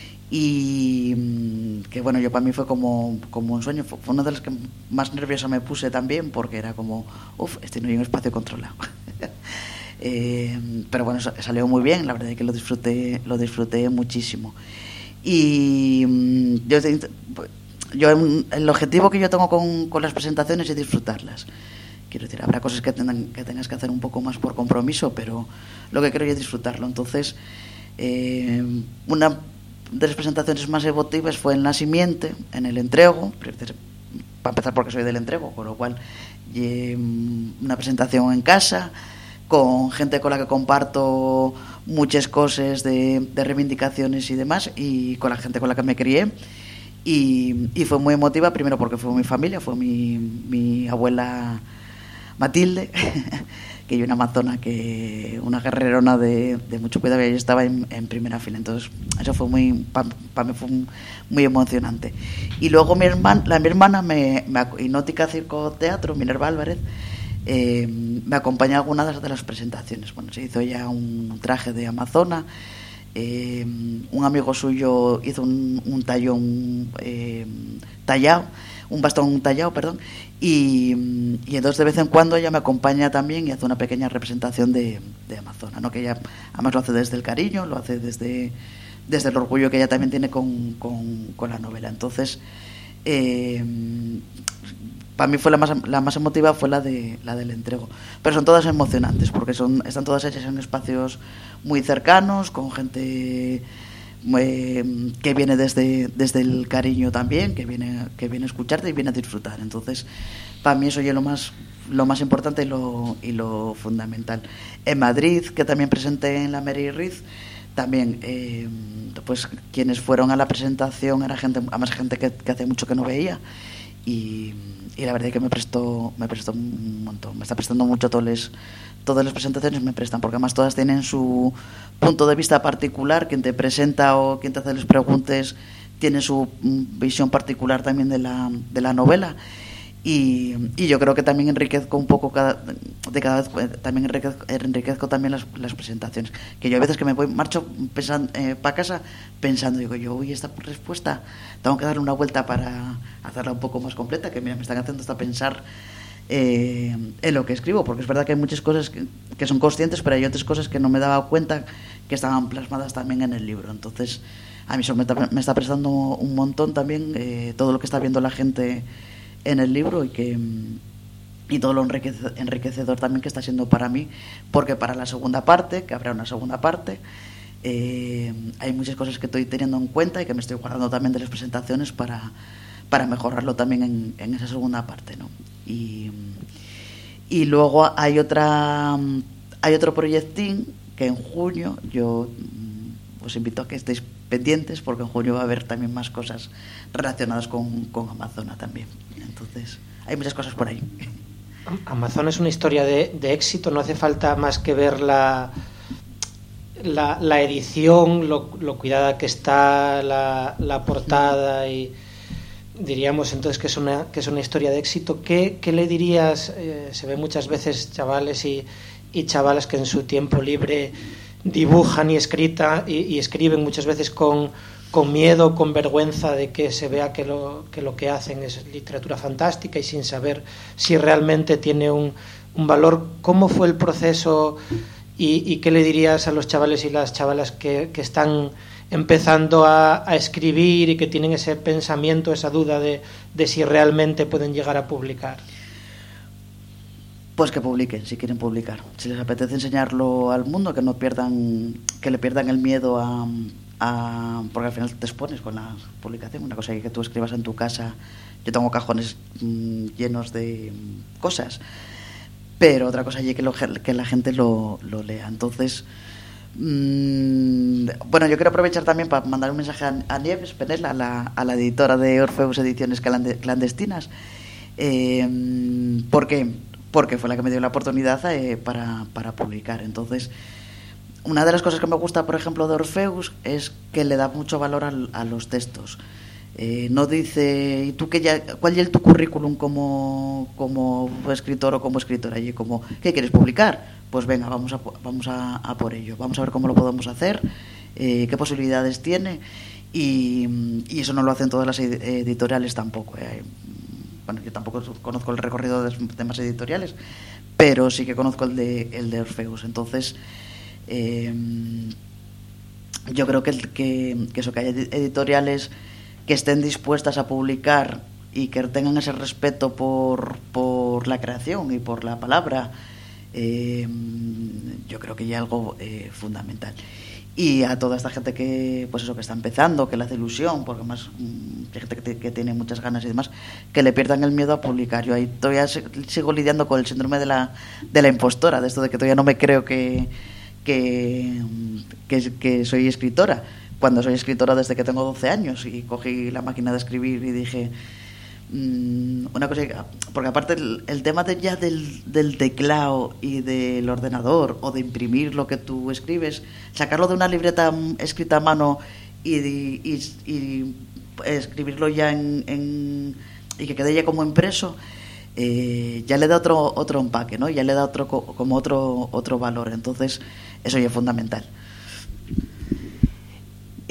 y que bueno, yo para mí fue como, como un sueño, fue uno de los que más nerviosa me puse también, porque era como, uff, estoy en un espacio controlado. eh, pero bueno, salió muy bien, la verdad es que lo disfruté, lo disfruté muchísimo. Y yo, yo el objetivo que yo tengo con, con las presentaciones es disfrutarlas. Quiero decir, habrá cosas que, tengan, que tengas que hacer un poco más por compromiso, pero lo que quiero yo es disfrutarlo. Entonces, eh, una de las presentaciones más emotivas fue en La Simiente, en el Entrego, para empezar porque soy del Entrego, con lo cual eh, una presentación en casa, con gente con la que comparto muchas cosas de, de reivindicaciones y demás, y con la gente con la que me crié. Y, y fue muy emotiva, primero porque fue mi familia, fue mi, mi abuela Matilde, que yo una amazona, que una guerrerona de, de mucho cuidado, y ella estaba en, en primera fila, entonces eso fue muy, para pa mí fue muy emocionante. Y luego mi hermana, la mi hermana me, me Hipnótica Circo Teatro, Minerva Álvarez, eh, me acompañó a algunas de las presentaciones. Bueno, se hizo ya un traje de amazona, eh, un amigo suyo hizo un, un tallón eh, tallado, un bastón tallado, perdón, y, y entonces de vez en cuando ella me acompaña también y hace una pequeña representación de, de Amazona, ¿no? Que ella además lo hace desde el cariño, lo hace desde, desde el orgullo que ella también tiene con, con, con la novela. Entonces, eh, para mí fue la más la más emotiva fue la de la del entrego, pero son todas emocionantes porque son están todas hechas en espacios muy cercanos, con gente eh, que viene desde desde el cariño también, que viene que viene a escucharte y viene a disfrutar. Entonces, para mí eso es lo más lo más importante y lo y lo fundamental. En Madrid, que también presenté en la Mary Riz, también eh, pues quienes fueron a la presentación era gente, además gente que, que hace mucho que no veía, y, y la verdad es que me prestó me prestó un montón, me está prestando mucho todos les, todas las presentaciones me prestan, porque además todas tienen su punto de vista particular. Quien te presenta o quien te hace las preguntas tiene su visión particular también de la, de la novela. Y, y yo creo que también enriquezco un poco cada, de cada vez, también enriquezco, enriquezco también las, las presentaciones, que yo a veces que me voy marcho pensando, eh, para casa pensando, digo yo, uy, esta respuesta tengo que darle una vuelta para hacerla un poco más completa, que mira, me están haciendo hasta pensar eh, en lo que escribo, porque es verdad que hay muchas cosas que, que son conscientes, pero hay otras cosas que no me daba cuenta que estaban plasmadas también en el libro. Entonces a mí eso me, me está prestando un montón también, eh, todo lo que está viendo la gente en el libro, y que y todo lo enriquecedor también que está siendo para mí, porque para la segunda parte, que habrá una segunda parte, eh, hay muchas cosas que estoy teniendo en cuenta y que me estoy guardando también de las presentaciones para, para mejorarlo también en, en esa segunda parte, ¿no? Y, y luego hay otra hay otro proyectín que en junio yo os invito a que estéis pendientes, porque en junio va a haber también más cosas relacionadas con, con Amazona también. Entonces, hay muchas cosas por ahí. Amazona es una historia de, de éxito, no hace falta más que ver la, la, la edición, lo, lo cuidada que está la, la portada, y diríamos entonces que es una, que es una historia de éxito. ¿Qué, qué le dirías? Eh, se ve muchas veces chavales y, y chavalas que en su tiempo libre dibujan y, escrita, y, y escriben muchas veces con, con miedo, con vergüenza de que se vea que lo, que lo que hacen es literatura fantástica, y sin saber si realmente tiene un, un valor. ¿Cómo fue el proceso y, y qué le dirías a los chavales y las chavalas que, que están empezando a, a escribir y que tienen ese pensamiento, esa duda de, de si realmente pueden llegar a publicar? Pues que publiquen, si quieren publicar. Si les apetece enseñarlo al mundo, que no pierdan, que le pierdan el miedo a, a porque al final te expones con la publicación. Una cosa es que tú escribas en tu casa. Yo tengo cajones mmm, llenos de cosas, pero otra cosa es que, lo, que la gente lo, lo lea. Entonces, mmm, bueno, yo quiero aprovechar también para mandar un mensaje a, a Nieves Penela, a la, a la editora de Orfeus Ediciones Clandestinas. Eh, ¿Por qué? Porque fue la que me dio la oportunidad eh, para, para publicar. Entonces, una de las cosas que me gusta, por ejemplo, de Orfeus es que le da mucho valor al, a los textos. Eh, no dice, ¿y tú qué ya, cuál es tu currículum como, como escritor o como escritora? Y como, ¿qué quieres publicar? Pues venga, vamos a, vamos a, a por ello. Vamos a ver cómo lo podemos hacer, eh, qué posibilidades tiene. Y, y eso no lo hacen todas las editoriales tampoco. Eh. Bueno, yo tampoco conozco el recorrido de demás editoriales, pero sí que conozco el de, el de Orfeus. Entonces, eh, yo creo que, que, que eso, que hay editoriales que estén dispuestas a publicar y que tengan ese respeto por, por la creación y por la palabra, eh, yo creo que hay algo eh, fundamental. Y a toda esta gente que, pues eso, que está empezando, que le hace ilusión, porque más hay gente que, que tiene muchas ganas y demás, que le pierdan el miedo a publicar. Yo ahí todavía sigo lidiando con el síndrome de la, de la impostora, de esto de que todavía no me creo que, que, que, que soy escritora, cuando soy escritora desde que tengo doce años, y cogí la máquina de escribir y dije, mmm, una cosa, porque aparte el, el tema de ya del, del teclado y del ordenador, o de imprimir lo que tú escribes, sacarlo de una libreta escrita a mano y, y, y escribirlo ya en, en y que quede ya como impreso, eh, ya le da otro otro empaque, ¿no? Ya le da otro como otro otro valor. Entonces eso ya es fundamental.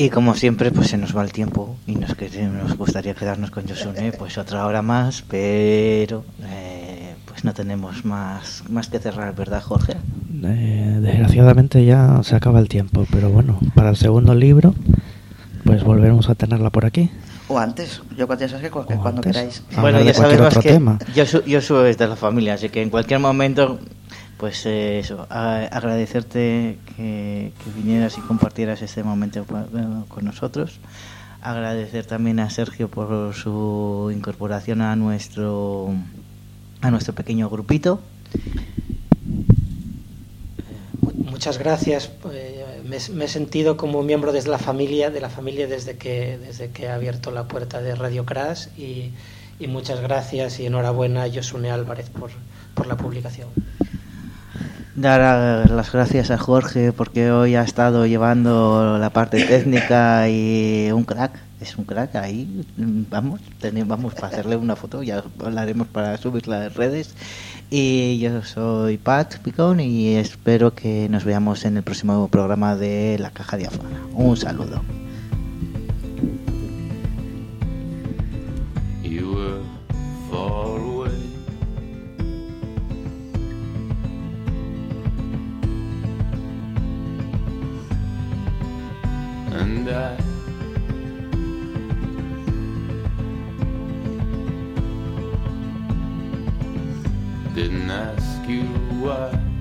Y como siempre, pues se nos va el tiempo y nos, nos gustaría quedarnos con Josune pues otra hora más, pero eh, pues no tenemos más, más que cerrar, ¿verdad, Jorge? Eh, desgraciadamente ya se acaba el tiempo, pero bueno, para el segundo libro, pues volveremos a tenerla por aquí. O antes, yo ya sabes que, cu- que O cuando antes. queráis. Hablar Bueno, de ya cualquier sabemos otro que tema. Josu, Josu es de la familia, así que en cualquier momento, pues eh, eso, a- agradecerte que, que vinieras y compartieras este momento con, eh, con nosotros. Agradecer también a Sergio por su incorporación a nuestro a nuestro pequeño grupito. Muchas gracias. Eh, me, me he sentido como miembro desde la familia, de la familia desde que desde que he abierto la puerta de Radio Crash y, y muchas gracias y enhorabuena a Josune Álvarez por, por la publicación. Dar las gracias a Jorge porque hoy ha estado llevando la parte técnica y un crack, es un crack ahí, vamos, tenemos, vamos para hacerle una foto, ya hablaremos para subirla a las redes. Y yo soy Pat Picón y espero que nos veamos en el próximo programa de La Caja Diáfana. Un saludo. You were far away, and I didn't ask you why.